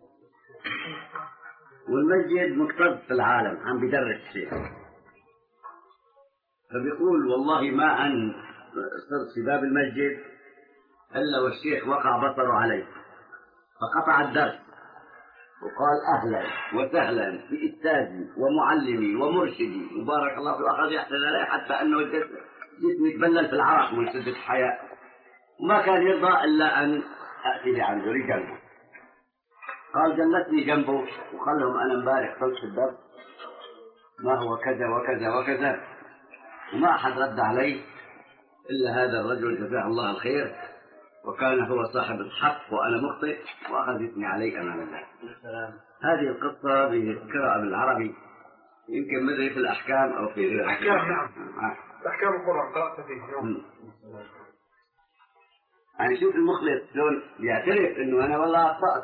والمسجد مكتظ في العالم عم بدرس الشيخ. فبيقول والله ما أن صرت في باب المسجد إلا والشيخ وقع بصره علي، فقطع الدرس وقال أهلا وسهلا بأستاذي ومعلمي ومرشدي وبارك الله فيه، وأخذ يحسن علي حتى أنه جسمي تبلل في العرق من شدة الحياء، وما كان يرضى إلا أن أأتي لعنده لجنبه. قال جلسني جنبه وقال لهم أنا امبارح قلت في الدرس ما هو كذا وكذا وكذا، وما أحد رد علي إلا هذا الرجل جزاه الله الخير، وكان هو صاحب الحق وأنا مخطئ، وأخذ يثني علي أمام الله. هذه القصة بذكرها بالعربي، يمكن مدري في الأحكام أو في غير الأحكام. نعم أحكام القرآن قرأت فيه يوم. يعني شوف المخلص شلون يعترف إنه أنا والله أخطأت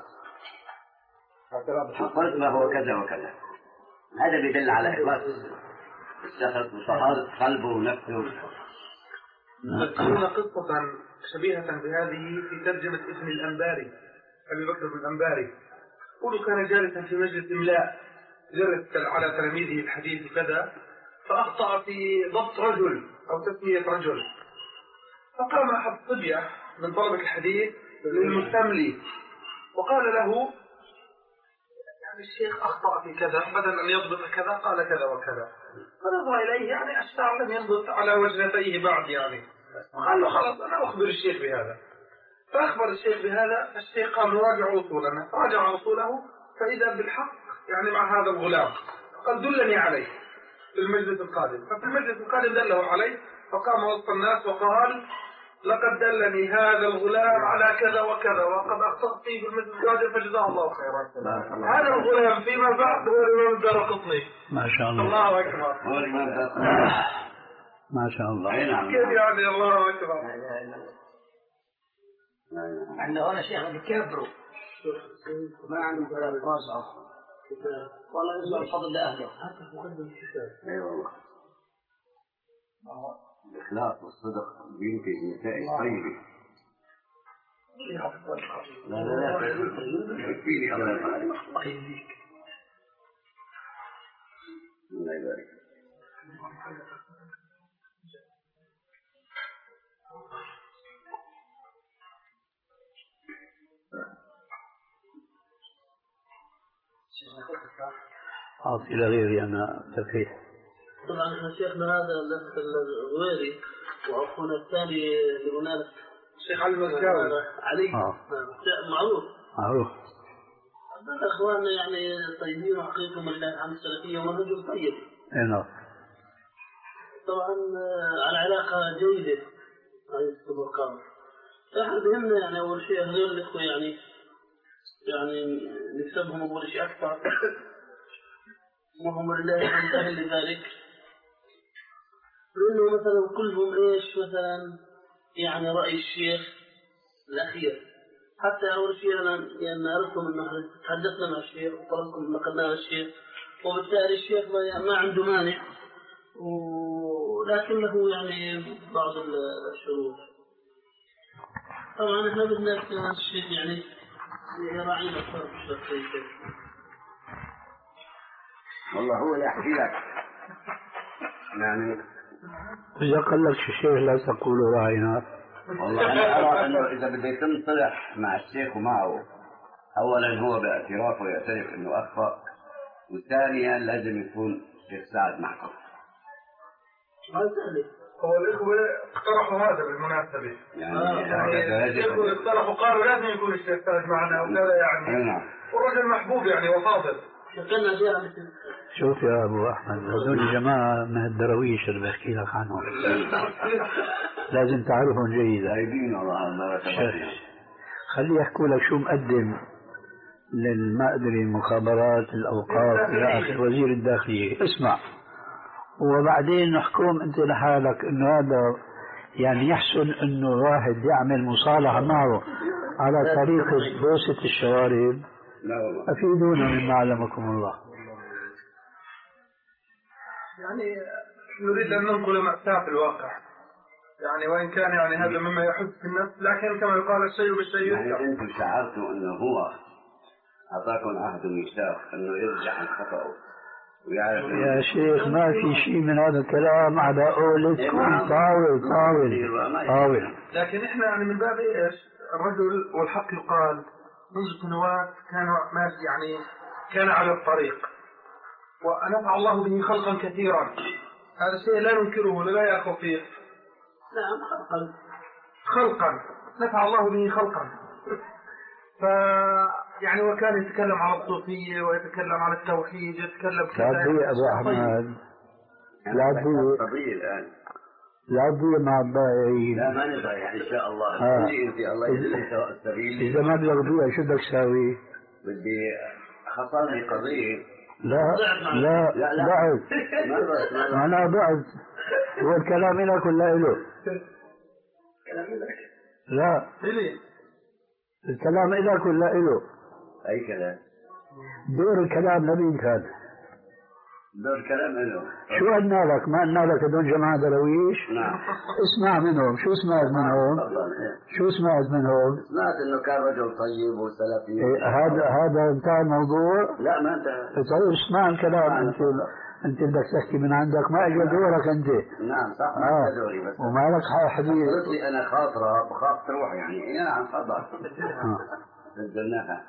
قلت ما هو كذا وكذا. هذا بيدل على إخلاص الشخص وطهارة قلبه ونفسه. تذكرون قصة شبيهة بهذه في ترجمة ابن الأنباري، أبي بكر بن الأنباري. يقول كان جالسا في مجلس إملاء جلس على تلاميذه الحديث كذا، فأخطأ في ضبط رجل أو تسمية رجل، فقام أحد الصبية من طلبة الحديث للمستملي وقال له يعني الشيخ أخطأ في كذا، بدل أن يضبط كذا قال كذا وكذا. فنظر إليه يعني أشعر لم ينضبط على وجنتيه بعد، يعني قال له خلاص أنا أخبر الشيخ بهذا. فأخبر الشيخ بهذا، الشيخ قام يراجع أصولنا، راجع أصوله فإذا بالحق يعني مع هذا الغلام، قال دلني عليه في المجلس القادم. ففي المجلس القادم دله عليه، فقام وسط الناس وقال لقد دلني هذا الغلام على كذا وكذا وقد أخطأت فيه في المجلس القادم فجزاه الله خيرا. هذا الغلام فيما بعد هو الإمام الدارقطني. ما شاء الله. الله أكبر. ما شاء الله. كيف يعني الله أكبر. عندنا هنا شيخ بيكبروا ما عنده ولا راسه والله يسمع الفضل لأهله. أي والله. الإخلاص والصدق بينتج نتائج طيبة. لا لا لا يكفيني الله يبارك. الله يبارك. أعطي إلى غيري أنا تركيه. طبعا احنا شيخنا هذا الغويري واخونا الثاني اللي هنالك الشيخ علي المزكاوي علي معروف معروف. اخواننا يعني طيبين وحقيقهم لله عن السلفيه ورجل طيب. اي نعم. طبعا على علاقه جيده هاي الطبقات. احنا بهمنا يعني اول شيء هذول الاخوه يعني يعني نكسبهم اول شيء اكثر وهم لله ينتهي لذلك، لأنه مثلا كلهم إيش مثلا يعني رأي الشيخ الأخير. حتى أول شيء أنا يعني عرفتم إنه تحدثنا مع الشيخ وطلبكم نقلنا الشيخ، وبالتالي الشيخ ما عنده مانع ولكنه يعني بعض الشروط. طبعا احنا بدنا الشيخ يعني يراعينا الصرف الشخصي. والله هو يحكي لك يعني إذا قال لك الشيخ لا تقول راعينا. والله أنا أرى أنه إذا بده يتم صلح مع الشيخ ومعه، أولا هو باعترافه يعترف أنه أخطأ، وثانيا لازم يكون الشيخ سعد معه. هو الإخوة اقترحوا هذا بالمناسبة، يعني آه. يعني الإخوة اقترحوا قالوا لازم يكون الشيخ سعد معنا وكذا يعني. نعم. والرجل محبوب يعني وفاضل. شوف يا أبو أحمد، هذول جماعة من الدرويش اللي بحكي لك عنهم لازم تعرفهم جيدا. غايبين والله. خليه يحكوا لك شو مقدم للما أدري المخابرات الأوقاف إلى آخر وزير الداخلية. اسمع وبعدين نحكم أنت لحالك إنه هذا يعني يحسن إنه واحد يعمل مصالحة معه على طريقة بوسة الشوارب. أفيدونا مما علمكم الله. يعني نريد أن ننقل مأساة الواقع، يعني وإن كان يعني هذا مما يحس في النفس، لكن كما يقال الشيء بالشيء. يعني أنتم شعرتوا أنه هو أعطاكم عهد وميثاق أنه يرجع عن خطأه ويعرف. يا شيخ ما في شيء من هذا الكلام على قولتكم. طاول طاول طاول. لكن إحنا يعني من باب إيش؟ الرجل والحق يقال منذ سنوات كان ماشي يعني كان على الطريق ونفع الله به خلقا كثيرا. هذا الشيء لا ننكره ولا يأخذ فيه. نعم خلقا خلقا نفع الله به خلقا. ف يعني وكان يتكلم على الصوفية ويتكلم على التوحيد يتكلم كذا. لا تضيع أبو أحمد، لا تضيع الآن، لا تضيع مع الضائعين. لا ما نضيع إن شاء الله. آه. أنت الله يهديك سواء السبيل. إذا ما بدك تضيع شو بدك تساوي؟ بدي حصل لي قضية. لا لا لا بعد أنا بعد. هو الكلام لك ولا له؟ لا الكلام لك ولا له؟ أي كلام؟ دور الكلام لمين كان؟ دور الكلام له. شو قلنا لك؟ ما قلنا لك هذول جماعة درويش؟ نعم. اسمع منهم. شو سمعت منهم؟ شو سمعت منهم؟ سمعت إنه كان رجل طيب وسلفي. إيه هذا هذا انتهى الموضوع؟ لا ما انتهى. طيب اسمع الكلام. انت انت بدك تحكي من عندك، ما اجى دورك انت. نعم صح ما آه. اجى دوري بس. وما لك حديث. قلت لي انا خاطره بخاف تروح يعني. نعم تفضل. سجلناها.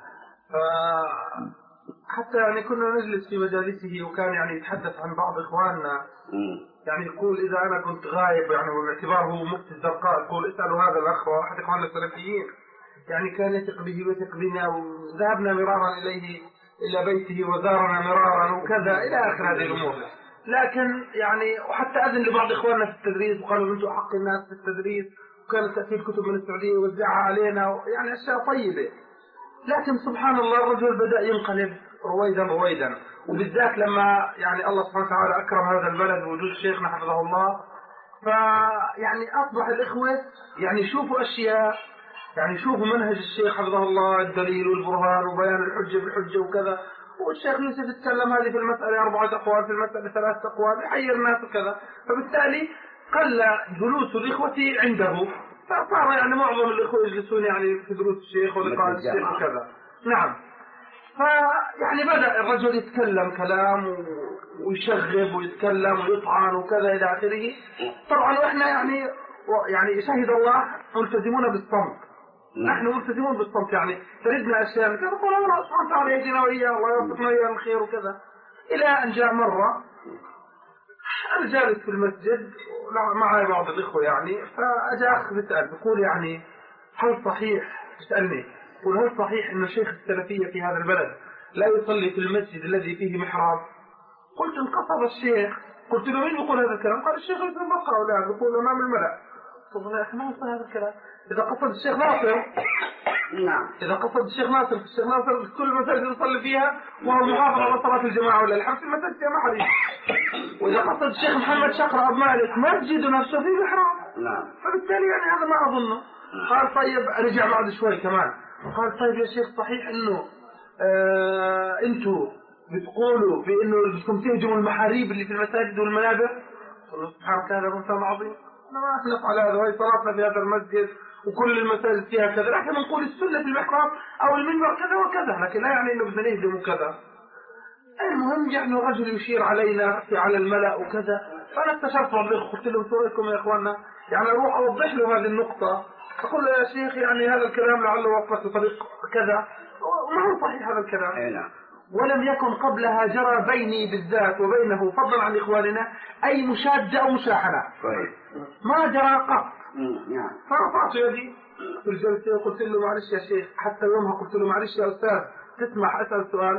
حتى يعني كنا نجلس في مجالسه وكان يعني يتحدث عن بعض اخواننا. يعني يقول اذا انا كنت غايب يعني باعتباره مفتي الزرقاء يقول اسالوا هذا الاخ واحد اخواننا السلفيين. يعني كان يثق به ويثق بنا وذهبنا مرارا اليه إلى بيته وزارنا مرارا وكذا إلى آخر هذه الأمور. لكن يعني وحتى أذن لبعض إخواننا في التدريس وقالوا أنتم حق الناس في التدريس، وكانت تأتي الكتب من السعودية ووزعها علينا يعني أشياء طيبة. لكن سبحان الله الرجل بدأ ينقلب رويدا رويدا، وبالذات لما يعني الله سبحانه وتعالى أكرم هذا البلد بوجود شيخنا حفظه الله. فيعني أصبح الإخوة يعني يشوفوا أشياء، يعني شوفوا منهج الشيخ حفظه الله الدليل والبرهان وبيان الحجة بالحجة وكذا. والشيخ يوسف يتكلم هذه في المسألة أربعة أقوال، في المسألة ثلاثة أقوال، يحير الناس وكذا. فبالتالي قل جلوس الإخوة عنده، فصار يعني معظم الإخوة يجلسون يعني في دروس الشيخ ولقاء الشيخ وكذا. نعم. فيعني بدأ الرجل يتكلم كلام ويشغب ويتكلم ويطعن وكذا إلى آخره. طبعا وإحنا يعني يعني شهد الله ملتزمون بالصمت. نحن ملتزمون بالصمت، يعني تردنا أشياء كذا قول الله سبحانه وتعالى يهدينا وإياه الله يوفقنا وإياه الخير وكذا. إلى أن جاء مرة أنا جالس في المسجد معي بعض الإخوة يعني، فأجا أخ بسأل بقول يعني هل صحيح، بسألني يقول هل صحيح أن شيخ السلفية في هذا البلد لا يصلي في المسجد الذي فيه محراب؟ قلت انقصد الشيخ. قلت له مين يقول هذا الكلام؟ قال الشيخ ابن بكر ولا يقول أمام الملأ. قلت له يا أخي ما يصل هذا الكلام. إذا قصد الشيخ ناصر نعم إذا قصد الشيخ ناصر الشيخ ناصر كل المساجد يصلي فيها وهو محافظ على صلاة الجماعة ولا الحمد في المساجد ما حد. وإذا قصد الشيخ محمد شقر أبو مالك مسجد نفسه فيه محراب. نعم. فبالتالي يعني هذا ما أظنه. قال طيب رجع بعد شوي كمان قال طيب يا شيخ صحيح إنه آه أنتوا بتقولوا بإنه بدكم تهجموا المحاريب اللي في المساجد والمنابر؟ قلنا سبحانك هذا بهتان عظيم، احنا ما نفعل هذا، وهي صلاتنا في هذا المسجد وكل المساجد فيها كذا، نحن بنقول السنة في المحراب أو المنبر كذا وكذا، لكن لا يعني إنه بدنا نهدم وكذا. المهم يعني الرجل يشير علينا في على الملأ وكذا، فأنا استشرت والله قلت لهم شو رأيكم يا إخواننا؟ يعني أروح أوضح له هذه النقطة، أقول له يا شيخ يعني هذا الكلام لعله وقفت بطريق كذا، وما هو صحيح هذا الكلام. ولم يكن قبلها جرى بيني بالذات وبينه فضلا عن إخواننا أي مشادة أو مشاحنة، ما جرى قط. فرفعت يدي في الجلسة وقلت له معلش يا شيخ، حتى يومها قلت له معلش يا أستاذ تسمح أسأل سؤال؟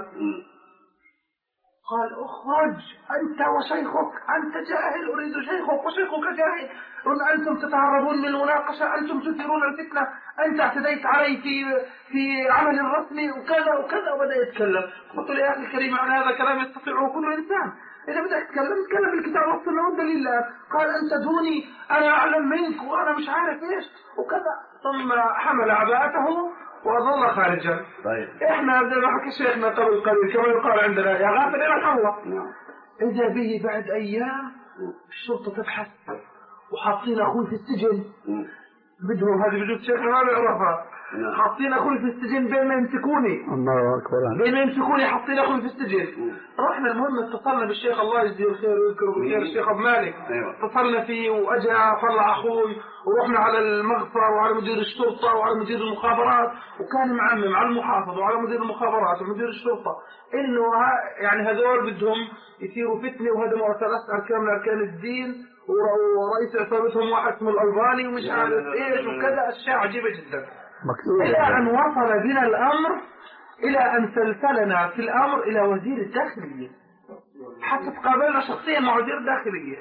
قال اخرج أنت وشيخك، أنت جاهل أريد شيخك وشيخك جاهل، أنتم تتهربون من المناقشة، أنتم تثيرون الفتنة، أنت اعتديت علي في في عمل رسمي وكذا وكذا، وبدأ يتكلم. قلت له يا أخي الكريم يعني هذا كلام يستطيعه كل إنسان، إذا بدك تتكلم تتكلم بالكتاب والسنة والدليل. قال أنت دوني، أنا أعلم منك وأنا مش عارف إيش وكذا، ثم حمل عباءته وظل خارجا. طيب. احنا زي ما حكى شيخنا قبل قليل كما يقال عندنا يا غافل الى الله. نعم. اذا به بعد ايام الشرطه تبحث وحاطين اخوي في السجن. بدهم هذه بجوز شيخنا ما بيعرفها. حاطين اخوي في السجن بين ما يمسكوني. الله اكبر. بين ما يمسكوني حاطين اخوي في السجن. رحنا المهم اتصلنا بالشيخ الله يجزيه الخير ويذكره بالخير الشيخ ابو مالك. اتصلنا فيه واجا طلع اخوي ورحنا على المغفر وعلى مدير الشرطه وعلى مدير المخابرات، وكان معمم على المحافظ وعلى مدير المخابرات ومدير الشرطه انه يعني هذول بدهم يثيروا فتنه وهدموا ثلاث اركان من اركان الدين، ورئيس عصابتهم واحد اسمه الالباني ومش عارف ايش وكذا، اشياء عجيبه جدا. الى ان وصل بنا الامر الى ان سلسلنا في الامر الى وزير الداخليه، حتى تقابلنا شخصيا مع وزير الداخليه،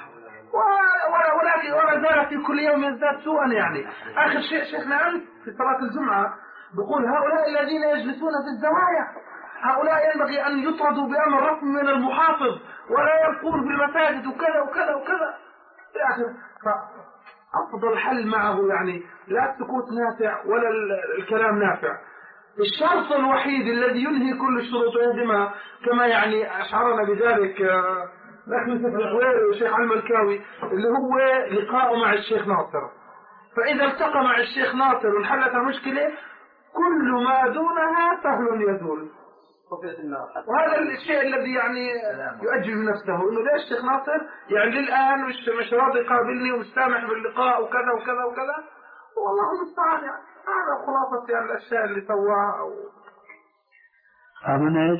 ولكن ولا زال في كل يوم يزداد سوءا. يعني اخر شيء شيخنا امس في صلاه الجمعه بقول هؤلاء الذين يجلسون في الزوايا هؤلاء ينبغي ان يطردوا بامر رسمي من المحافظ ولا يبقون في المساجد وكذا وكذا وكذا. في اخر افضل حل معه يعني لا السكوت نافع ولا الكلام نافع. الشرط الوحيد الذي ينهي كل الشروط ويهدمها كما يعني اشعرنا بذلك الأخ يوسف الغويري والشيخ علي الملكاوي اللي هو لقاءه مع الشيخ ناصر، فإذا التقى مع الشيخ ناصر وانحلت المشكلة كل ما دونها سهل يزول. وهذا الشيء الذي يعني يؤجل نفسه انه ليش الشيخ ناصر يعني للآن مش مش راضي يقابلني ومش سامح باللقاء وكذا وكذا وكذا، والله المستعان. يعني هذا خلاصة يعني الأشياء اللي سواها أو أمن إيش؟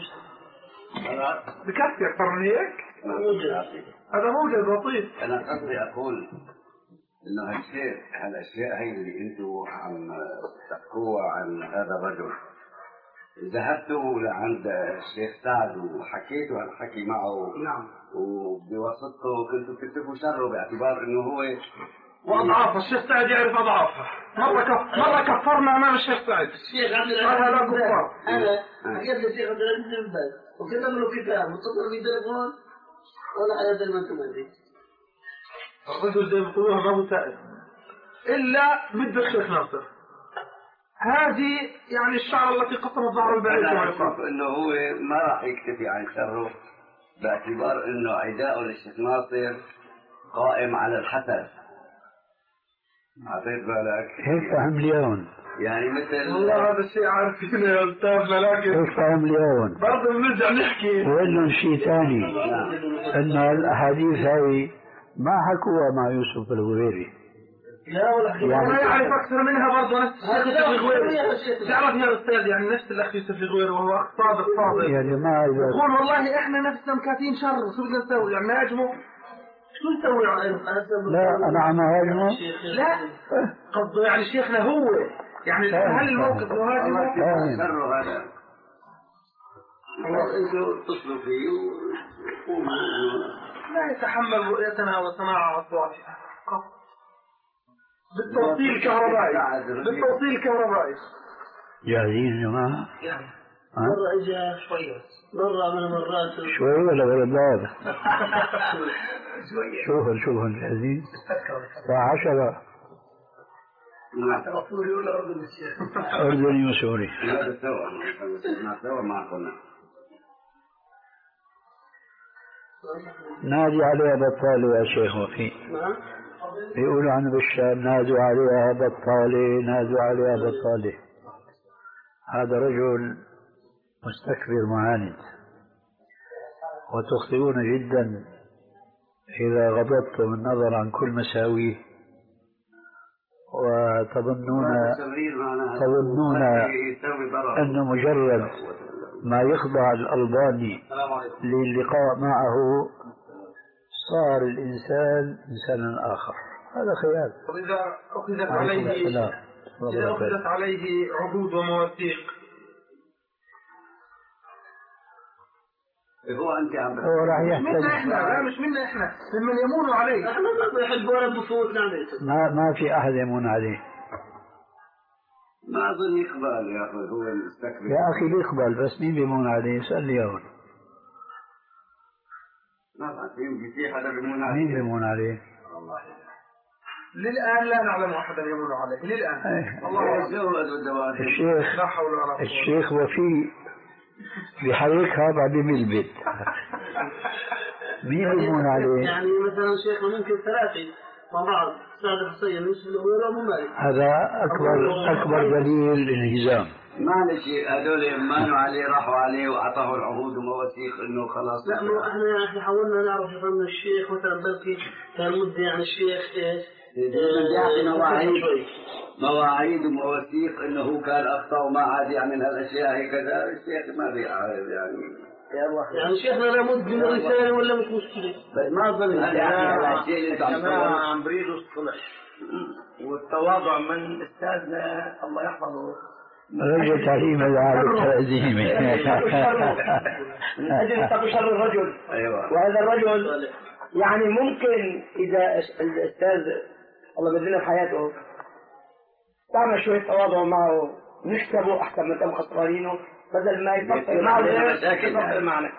بكفي أكثر من هيك؟ هذا موجود لطيف. أنا قصدي أقول إنه هالشيء هالأشياء هي اللي أنتم عم تحكوها عن هذا الرجل، ذهبتوا لعند الشيخ سعد وحكيتوا هالحكي معه. نعم. وبواسطته كنتوا تكتبوا شره باعتبار إنه هو وأضعافه. الشيخ سعد يعرف أضعافه. مرة كف... مرة كفرنا أمام الشيخ سعد. الشيخ عبد العزيز لا كفار. أنا حكيت للشيخ عبد العزيز بن باز وكتب له كتاب واتصل في تليفون ولا على ذا المنتمدي. الرجل زي ما يقولوها ما هو سائل إلا بده الشيخ ناصر. هذه يعني الشعر التي قصمت ظهر البعيد. أنا أشوف إنه هو ما راح يكتفي عن شره باعتبار إنه عداءه للشيخ ناصر قائم على الحسد. عطيت بالك؟ كيف فهم اليوم؟ يعني مثل والله هذا الشيء عارفين يا أستاذ، لكن كيف فهم اليوم؟ برضه بنرجع نحكي وقول لهم شيء ثاني إنه الأحاديث هاي ما حكوها مع يوسف الغويري. لا ولا يعني أنا يعرف أكثر منها برضه نفس الشيخ الغويري. تعرف يا أستاذ يعني نفس الأخ يوسف الغويري وهو أخ صادق صادق. يعني ما يقول والله إحنا نفسنا مكاتين شر، شو بدنا نسوي؟ يعني نهاجمه؟ شو نسوي عليه؟ لا أنا عم هاجمه. لا قصده يعني شيخنا هو يعني هل الموقف مهاجمه؟ شره هذا خلاص انتوا اتصلوا فيه وقوموا. لا يتحمل رؤيتنا وسماع أصواتنا بالتوصيل الكهربائي. بالتوصيل الكهربائي جاهزين يا جماعة؟ مرة إجا شوية مرة من المرات شوي ولا غير شوفوا شوفوا جاهزين الساعة عشرة. سوري ولا أردني الشيخ؟ أردني وسوري. لا سوا سوا ما كنا. نادي عليها بطالة يا شيخ وفي. بيقولوا عنه بالشام نادوا عليها بطالة، نادوا عليها بطالة. هذا رجل مستكبر معاند، وتخطئون جدا إذا غضبتم النظر عن كل مساويه وتظنون تظنون أنه مجرد ما يخضع الألباني للقاء معه صار الإنسان إنسانا آخر. هذا خيال. وإذا أخذت عليه إذا أخذت عليه عقود ومواثيق هو أنت عم هو راح يحتاج إحنا لا مش منا إحنا ممن يمون عليه. احنا ما يحب ولا بفوت ما ما في أحد يمون عليه. ما أظن يقبل يا أخي، هو المستكبر يا أخي بيقبل، بس مين بيمون عليه؟ اسألني ياهون. ما بعرف في حدا بيمون عليه. مين بيمون عليه؟ للآن لا نعلم أحدا يمون عليه للآن. الله الشيخ لا حول ولا قوة. الشيخ وفي بحركها بعد بالبيت. مين بيمون عليه؟ يعني مثلا شيخنا ممكن ثلاثة مع بعض سعد حسين يوسف الأول أبو مالك. هذا أكبر أكبر دليل الانهزام. معلش هذول يمانوا عليه راحوا عليه وأعطاه العهود ومواثيق إنه خلاص. لا مو إحنا إحنا حاولنا نعرف من الشيخ مثلا بلكي كان مدة يعني الشيخ إيش؟ يعطي مواعيد مواعيد ومواثيق إنه هو كان أخطأ وما عاد يعمل هالأشياء هكذا. الشيخ ما بيعرف يعني. يعني شيخنا لابد من رسالة ولا مش مشكلة؟ بس ما أظن هذا الشيء اللي أنت عم تقوله. عم بريد الصلح والتواضع من أستاذنا الله يحفظه. رجل تعليم العالم التعزيمي من أجل تقي شر الرجل. أيوة. وهذا الرجل يعني ممكن إذا الأستاذ الله بدلنا في حياته تعمل شوية تواضع معه نكسبه أحسن من تم خسرانينه بدل ما يفكر معه يفكر معنا.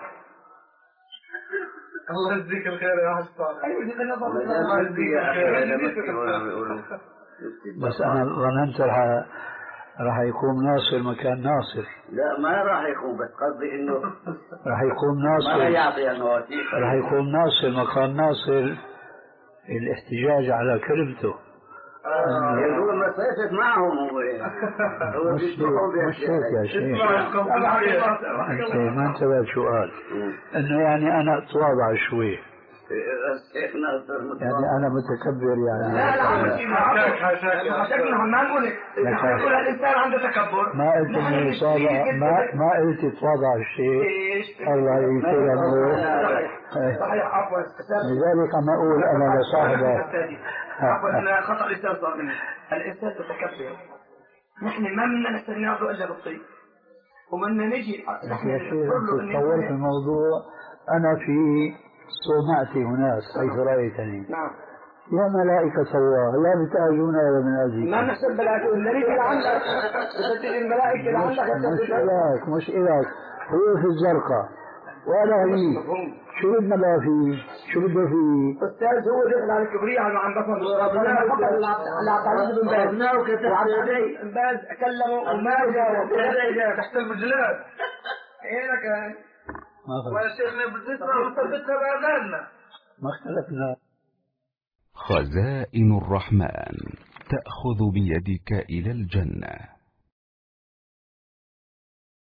الله يجزيك الخير يا حسن. أيوة جزاك الله يجزيك الخير. بس أنا ظننت رح راح يقوم ناصر مكان ناصر. لا ما راح يقوم، بس قصدي إنه راح يقوم ناصر. ما يعطي المواثيق. راح يقوم ناصر مكان ناصر الاحتجاج على كلمته. يعني هو ما صيفت معهم هو هو مش مش هيك يا شيخ. انت ما انتبهت شو قال؟ انه يعني انا اتواضع شوي. يعني انا متكبر يعني. لا لا حاشاك ما نقول نقول الانسان عنده تكبر. ما قلت انه يتواضع، ما ما قلت يتواضع الشيء. الله يكرمه. صحيح عفوا. لذلك ما اقول انا لصاحبه. عفوا خطأ الانسان صار مني. الانسان متكبر. نحن ما بدنا نستناه الا بالطيب. ومن نجي يا شيخ تصورت الموضوع. انا في صومعتي هناك حيث رأيتني. نعم. يا ملائكة الله لا بتأجونا ولا من أجيك. ما نحسب ملائكة النبي لعندك بتأتي الملائكة لعندك. مش إلك مش إلك هو في الزرقاء ولا هي. شو بدنا بقى فيه؟ شو بده فيه؟ أستاذ هو دخل على الكبرية عن عن بطن ربنا فقط على عبد العزيز بن باز. وعبد العزيز بن باز كلمه وما جاوب تحت المجلات. هنا كان. ويا شيخنا بدتنا وصلتنا بأذاننا. ما اختلفنا. خزائن الرحمن تأخذ بيدك إلى الجنة.